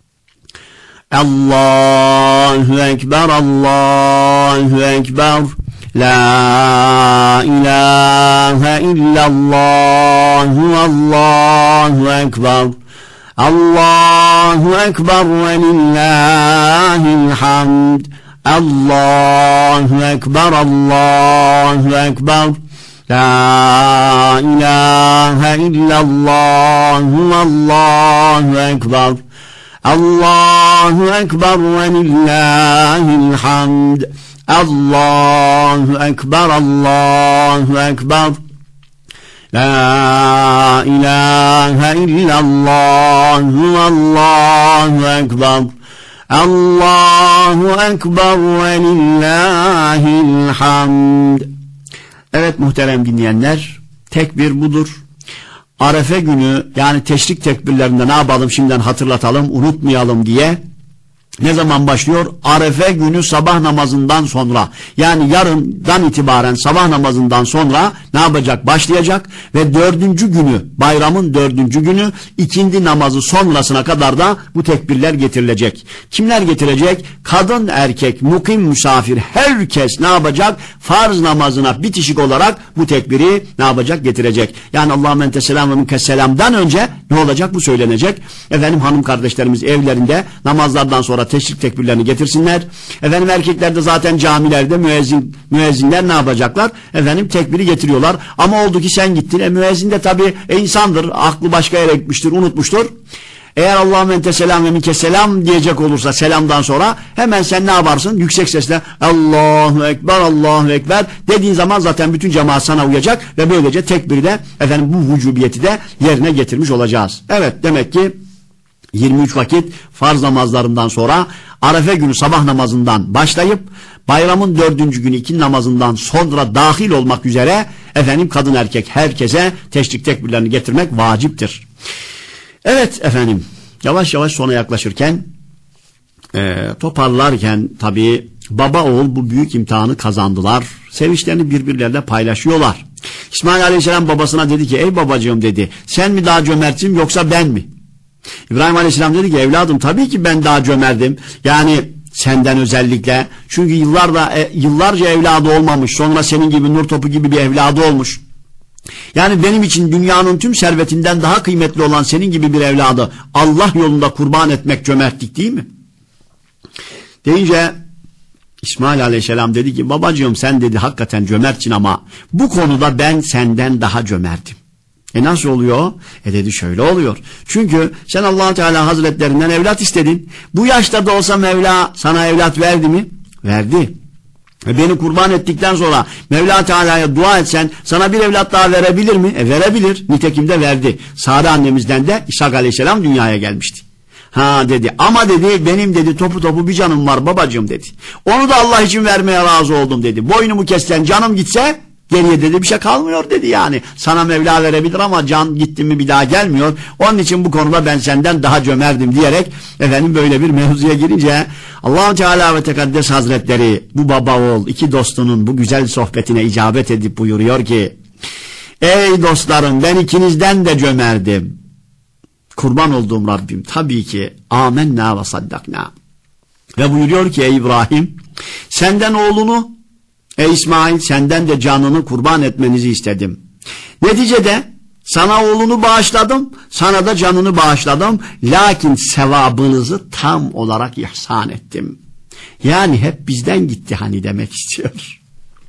Allahu Ekber, Allahu Ekber. La ilahe illallah, Allahu Ekber. Allahu Ekber ve lillahil hamd. Allahu Ekber, Allahu Ekber. La ilahe illallah, Allahu Ekber. Allahu Ekber ve lillahil hamd. Allahu Ekber, Allahu Ekber. La ilahe illallah, Allahu Ekber. Allahu Ekber ve lillahil hamd. Evet muhterem dinleyenler, tekbir budur. Arefe günü, yani teşrik tekbirlerinde ne yapalım şimdiden hatırlatalım, unutmayalım diye. Ne zaman başlıyor? Arefe günü sabah namazından sonra, yani yarından itibaren sabah namazından sonra ne yapacak? Başlayacak ve dördüncü günü, bayramın dördüncü günü ikindi namazı sonrasına kadar da bu tekbirler getirilecek. Kimler getirecek? Kadın, erkek, mukim, misafir, herkes ne yapacak? Farz namazına bitişik olarak bu tekbiri ne yapacak? Getirecek. Yani Allahümme ente selam ve mükesselam'dan önce ne olacak? Bu söylenecek. Efendim hanım kardeşlerimiz evlerinde namazlardan sonra teşrik tekbirlerini getirsinler. Efendim erkekler de zaten camilerde müezzin, müezzinler ne yapacaklar? Efendim tekbiri getiriyorlar. Ama oldu ki sen gittin. E müezzin de tabii e, insandır. Aklı başka yere gitmiştir, unutmuştur. Eğer Allahümme ente selam ve minke selam diyecek olursa selamdan sonra hemen sen ne yaparsın? Yüksek sesle Allahu Ekber, Allahu Ekber dediğin zaman zaten bütün cemaat sana uyacak ve böylece tekbiri de efendim bu vücubiyeti de yerine getirmiş olacağız. Evet, demek ki yirmi üç vakit farz namazlarından sonra Arefe günü sabah namazından başlayıp bayramın dördüncü günü ikindi namazından sonra dahil olmak üzere efendim kadın erkek herkese teşrik tekbirlerini getirmek vaciptir. Evet efendim, yavaş yavaş sona yaklaşırken e, toparlarken tabii baba oğul bu büyük imtihanı kazandılar. Sevinçlerini birbirleriyle paylaşıyorlar. İsmail Aleyhisselam babasına dedi ki ey babacığım dedi, sen mi daha cömertsin yoksa ben mi? İbrahim Aleyhisselam dedi ki evladım tabii ki ben daha cömertim. Yani senden özellikle. Çünkü yıllarda, e, yıllarca evladı olmamış. Sonra senin gibi nur topu gibi bir evladı olmuş. Yani benim için dünyanın tüm servetinden daha kıymetli olan senin gibi bir evladı Allah yolunda kurban etmek cömertlik değil mi? Deyince İsmail Aleyhisselam dedi ki babacığım sen dedi hakikaten cömertsin ama bu konuda ben senden daha cömertim. E nasıl oluyor? E dedi şöyle oluyor. Çünkü sen Allah Teala Hazretlerinden evlat istedin. Bu yaşta da olsa Mevla sana evlat verdi mi? Verdi. E beni kurban ettikten sonra Mevla Teala'ya dua etsen sana bir evlat daha verebilir mi? E verebilir. Nitekim de verdi. Sare annemizden de İshak Aleyhisselam dünyaya gelmişti. Ha dedi ama dedi benim dedi topu topu bir canım var babacığım dedi. Onu da Allah için vermeye razı oldum dedi. Boynumu kessen canım gitse geriye dedi bir şey kalmıyor dedi yani. Sana Mevla verebilir ama can gitti mi bir daha gelmiyor. Onun için bu konuda ben senden daha cömertim diyerek efendim böyle bir mevzuya girince Allah-u Teala ve Tekaddes Hazretleri bu baba oğul iki dostunun bu güzel sohbetine icabet edip buyuruyor ki ey dostlarım ben ikinizden de cömertim. Kurban olduğum Rabbim tabii ki amenna ve saddakna. Ve buyuruyor ki ey İbrahim senden oğlunu ey İsmail senden de canını kurban etmenizi istedim. Neticede sana oğlunu bağışladım, sana da canını bağışladım. Lakin sevabınızı tam olarak ihsan ettim. Yani hep bizden gitti hani demek istiyor.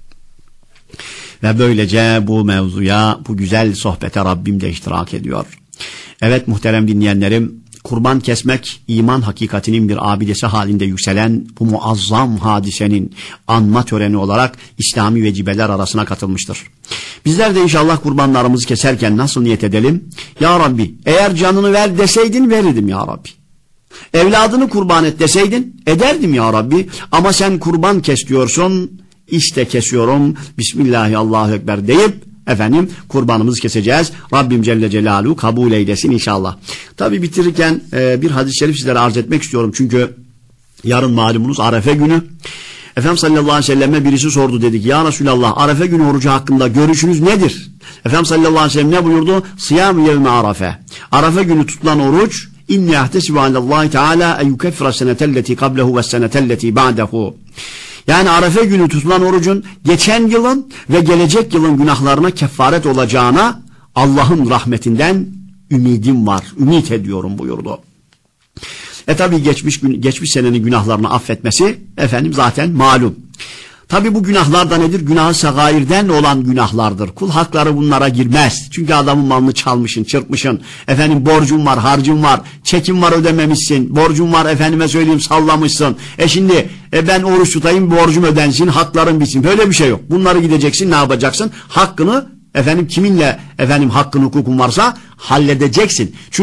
Ve böylece bu mevzuya, bu güzel sohbete Rabbim de iştirak ediyor. Evet muhterem dinleyenlerim, kurban kesmek iman hakikatinin bir abidesi halinde yükselen bu muazzam hadisenin anma töreni olarak İslami vecibeler arasına katılmıştır. Bizler de inşallah kurbanlarımızı keserken nasıl niyet edelim? Ya Rabbi eğer canını ver deseydin verirdim ya Rabbi. Evladını kurban et deseydin ederdim ya Rabbi. Ama sen kurban kes diyorsun, işte kesiyorum, Bismillahirrahmanirrahim deyip efendim kurbanımızı keseceğiz. Rabbim Celle Celaluhu kabul eylesin inşallah. Tabi bitirirken e, bir hadis-i şerif sizlere arz etmek istiyorum. Çünkü yarın malumunuz Arefe günü. Efendimiz sallallahu aleyhi ve selleme birisi sordu, dedi ki ya Resulallah Arefe günü orucu hakkında görüşünüz nedir? Efendimiz sallallahu aleyhi ve sellem ne buyurdu? Siyam yevme Arefe. Arefe günü tutulan oruç inni ahtesibu alallahi teala en yukeffira senetelleti kablehu ve senetelleti ba'dehu. Yani Arefe günü tutulan orucun geçen yılın ve gelecek yılın günahlarına kefaret olacağına Allah'ın rahmetinden ümidim var, ümit ediyorum buyurdu. E tabi geçmiş, geçmiş senenin günahlarını affetmesi efendim zaten malum. Tabi bu günahlar da nedir? Günah-ı sagairden olan günahlardır. Kul hakları bunlara girmez. Çünkü adamın malını çalmışsın, çırpmışsın. Efendim borcun var, harcın var, çekim var ödememişsin. Borcun var efendime söyleyeyim sallamışsın. E şimdi e ben oruç tutayım borcum ödensin, haklarım bitsin. Böyle bir şey yok. Bunları gideceksin, ne yapacaksın? Hakkını efendim kiminle efendim hakkın hukukun varsa halledeceksin. Çünkü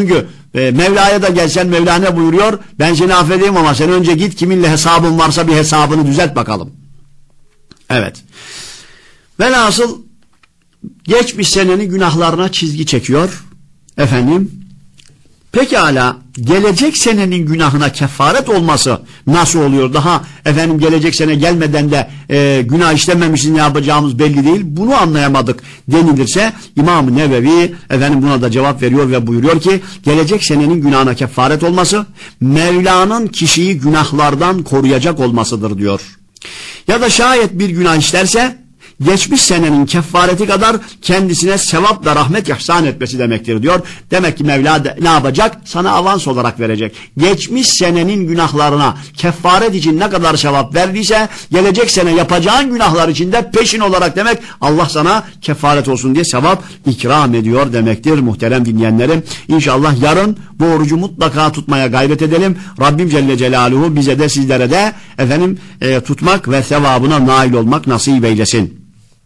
E, Mevla'ya da gelsen Mevla ne buyuruyor? Ben seni affedeyim ama sen önce git, kiminle hesabın varsa bir hesabını düzelt bakalım. Evet. Velhasıl geçmiş senenin günahlarına çizgi çekiyor. Efendim, pekala gelecek senenin günahına kefaret olması nasıl oluyor? Daha efendim gelecek sene gelmeden de e, günah işlememişiz, ne yapacağımız belli değil. Bunu anlayamadık denilirse İmam-ı Nevevi efendim buna da cevap veriyor ve buyuruyor ki gelecek senenin günahına kefaret olması Mevla'nın kişiyi günahlardan koruyacak olmasıdır diyor. Ya da şayet bir günah işlerse geçmiş senenin kefareti kadar kendisine sevap ve rahmet ihsan etmesi demektir diyor. Demek ki Mevla de, ne yapacak? Sana avans olarak verecek. Geçmiş senenin günahlarına kefaret için ne kadar sevap verdiyse gelecek sene yapacağın günahlar için de peşin olarak demek Allah sana kefaret olsun diye sevap ikram ediyor demektir muhterem dinleyenlerim. İnşallah yarın bu orucu mutlaka tutmaya gayret edelim. Rabbim Celle Celaluhu bize de sizlere de efendim e, tutmak ve sevabına nail olmak nasip eylesin.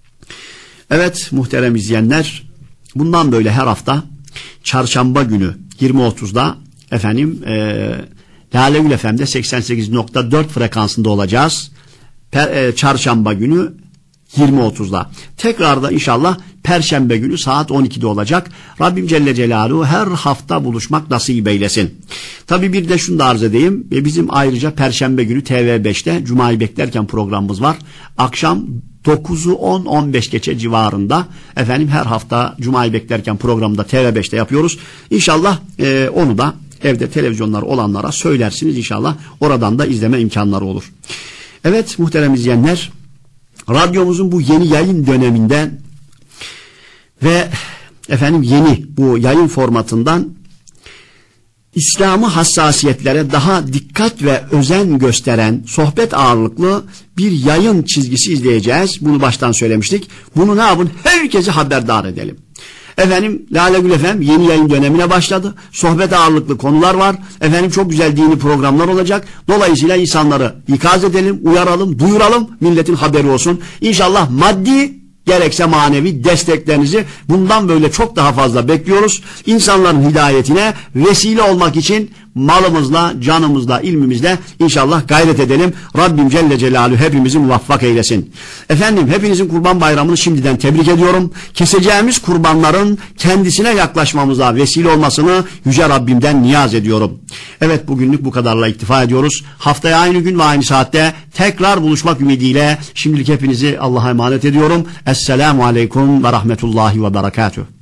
Evet muhterem izleyenler, bundan böyle her hafta çarşamba günü yirmi otuzda efendim e, Lale Gül F M'de seksen sekiz nokta dört frekansında olacağız. Per, e, çarşamba günü yirmi otuzda. Tekrar da inşallah Perşembe günü saat on ikide olacak. Rabbim Celle Celaluhu her hafta buluşmak nasip eylesin. Tabi bir de şunu da arz edeyim. Bizim ayrıca Perşembe günü T V beşte Cuma'yı beklerken programımız var. Akşam dokuzu on on beş geçe civarında efendim her hafta Cuma'yı beklerken programda T V beşte yapıyoruz. İnşallah e, onu da evde televizyonlar olanlara söylersiniz inşallah. Oradan da izleme imkanları olur. Evet muhterem izleyenler, radyomuzun bu yeni yayın döneminde ve efendim yeni bu yayın formatından İslam'ı hassasiyetlere daha dikkat ve özen gösteren sohbet ağırlıklı bir yayın çizgisi izleyeceğiz. Bunu baştan söylemiştik. Bunu ne yapın? Herkese haberdar edelim. Efendim Lale Gül F M yeni yayın dönemine başladı. Sohbet ağırlıklı konular var. Efendim çok güzel dini programlar olacak. Dolayısıyla insanları ikaz edelim, uyaralım, duyuralım. Milletin haberi olsun. İnşallah maddi gerekse manevi desteklerinizi bundan böyle çok daha fazla bekliyoruz. İnsanların hidayetine vesile olmak için malımızla, canımızla, ilmimizle inşallah gayret edelim. Rabbim Celle Celaluhu hepimizi muvaffak eylesin. Efendim hepinizin Kurban Bayramı'nı şimdiden tebrik ediyorum. Keseceğimiz kurbanların kendisine yaklaşmamıza vesile olmasını Yüce Rabbimden niyaz ediyorum. Evet bugünlük bu kadarla iktifa ediyoruz. Haftaya aynı gün ve aynı saatte tekrar buluşmak ümidiyle şimdilik hepinizi Allah'a emanet ediyorum. Esselamu Aleyküm ve Rahmetullahi ve Berekatuhu.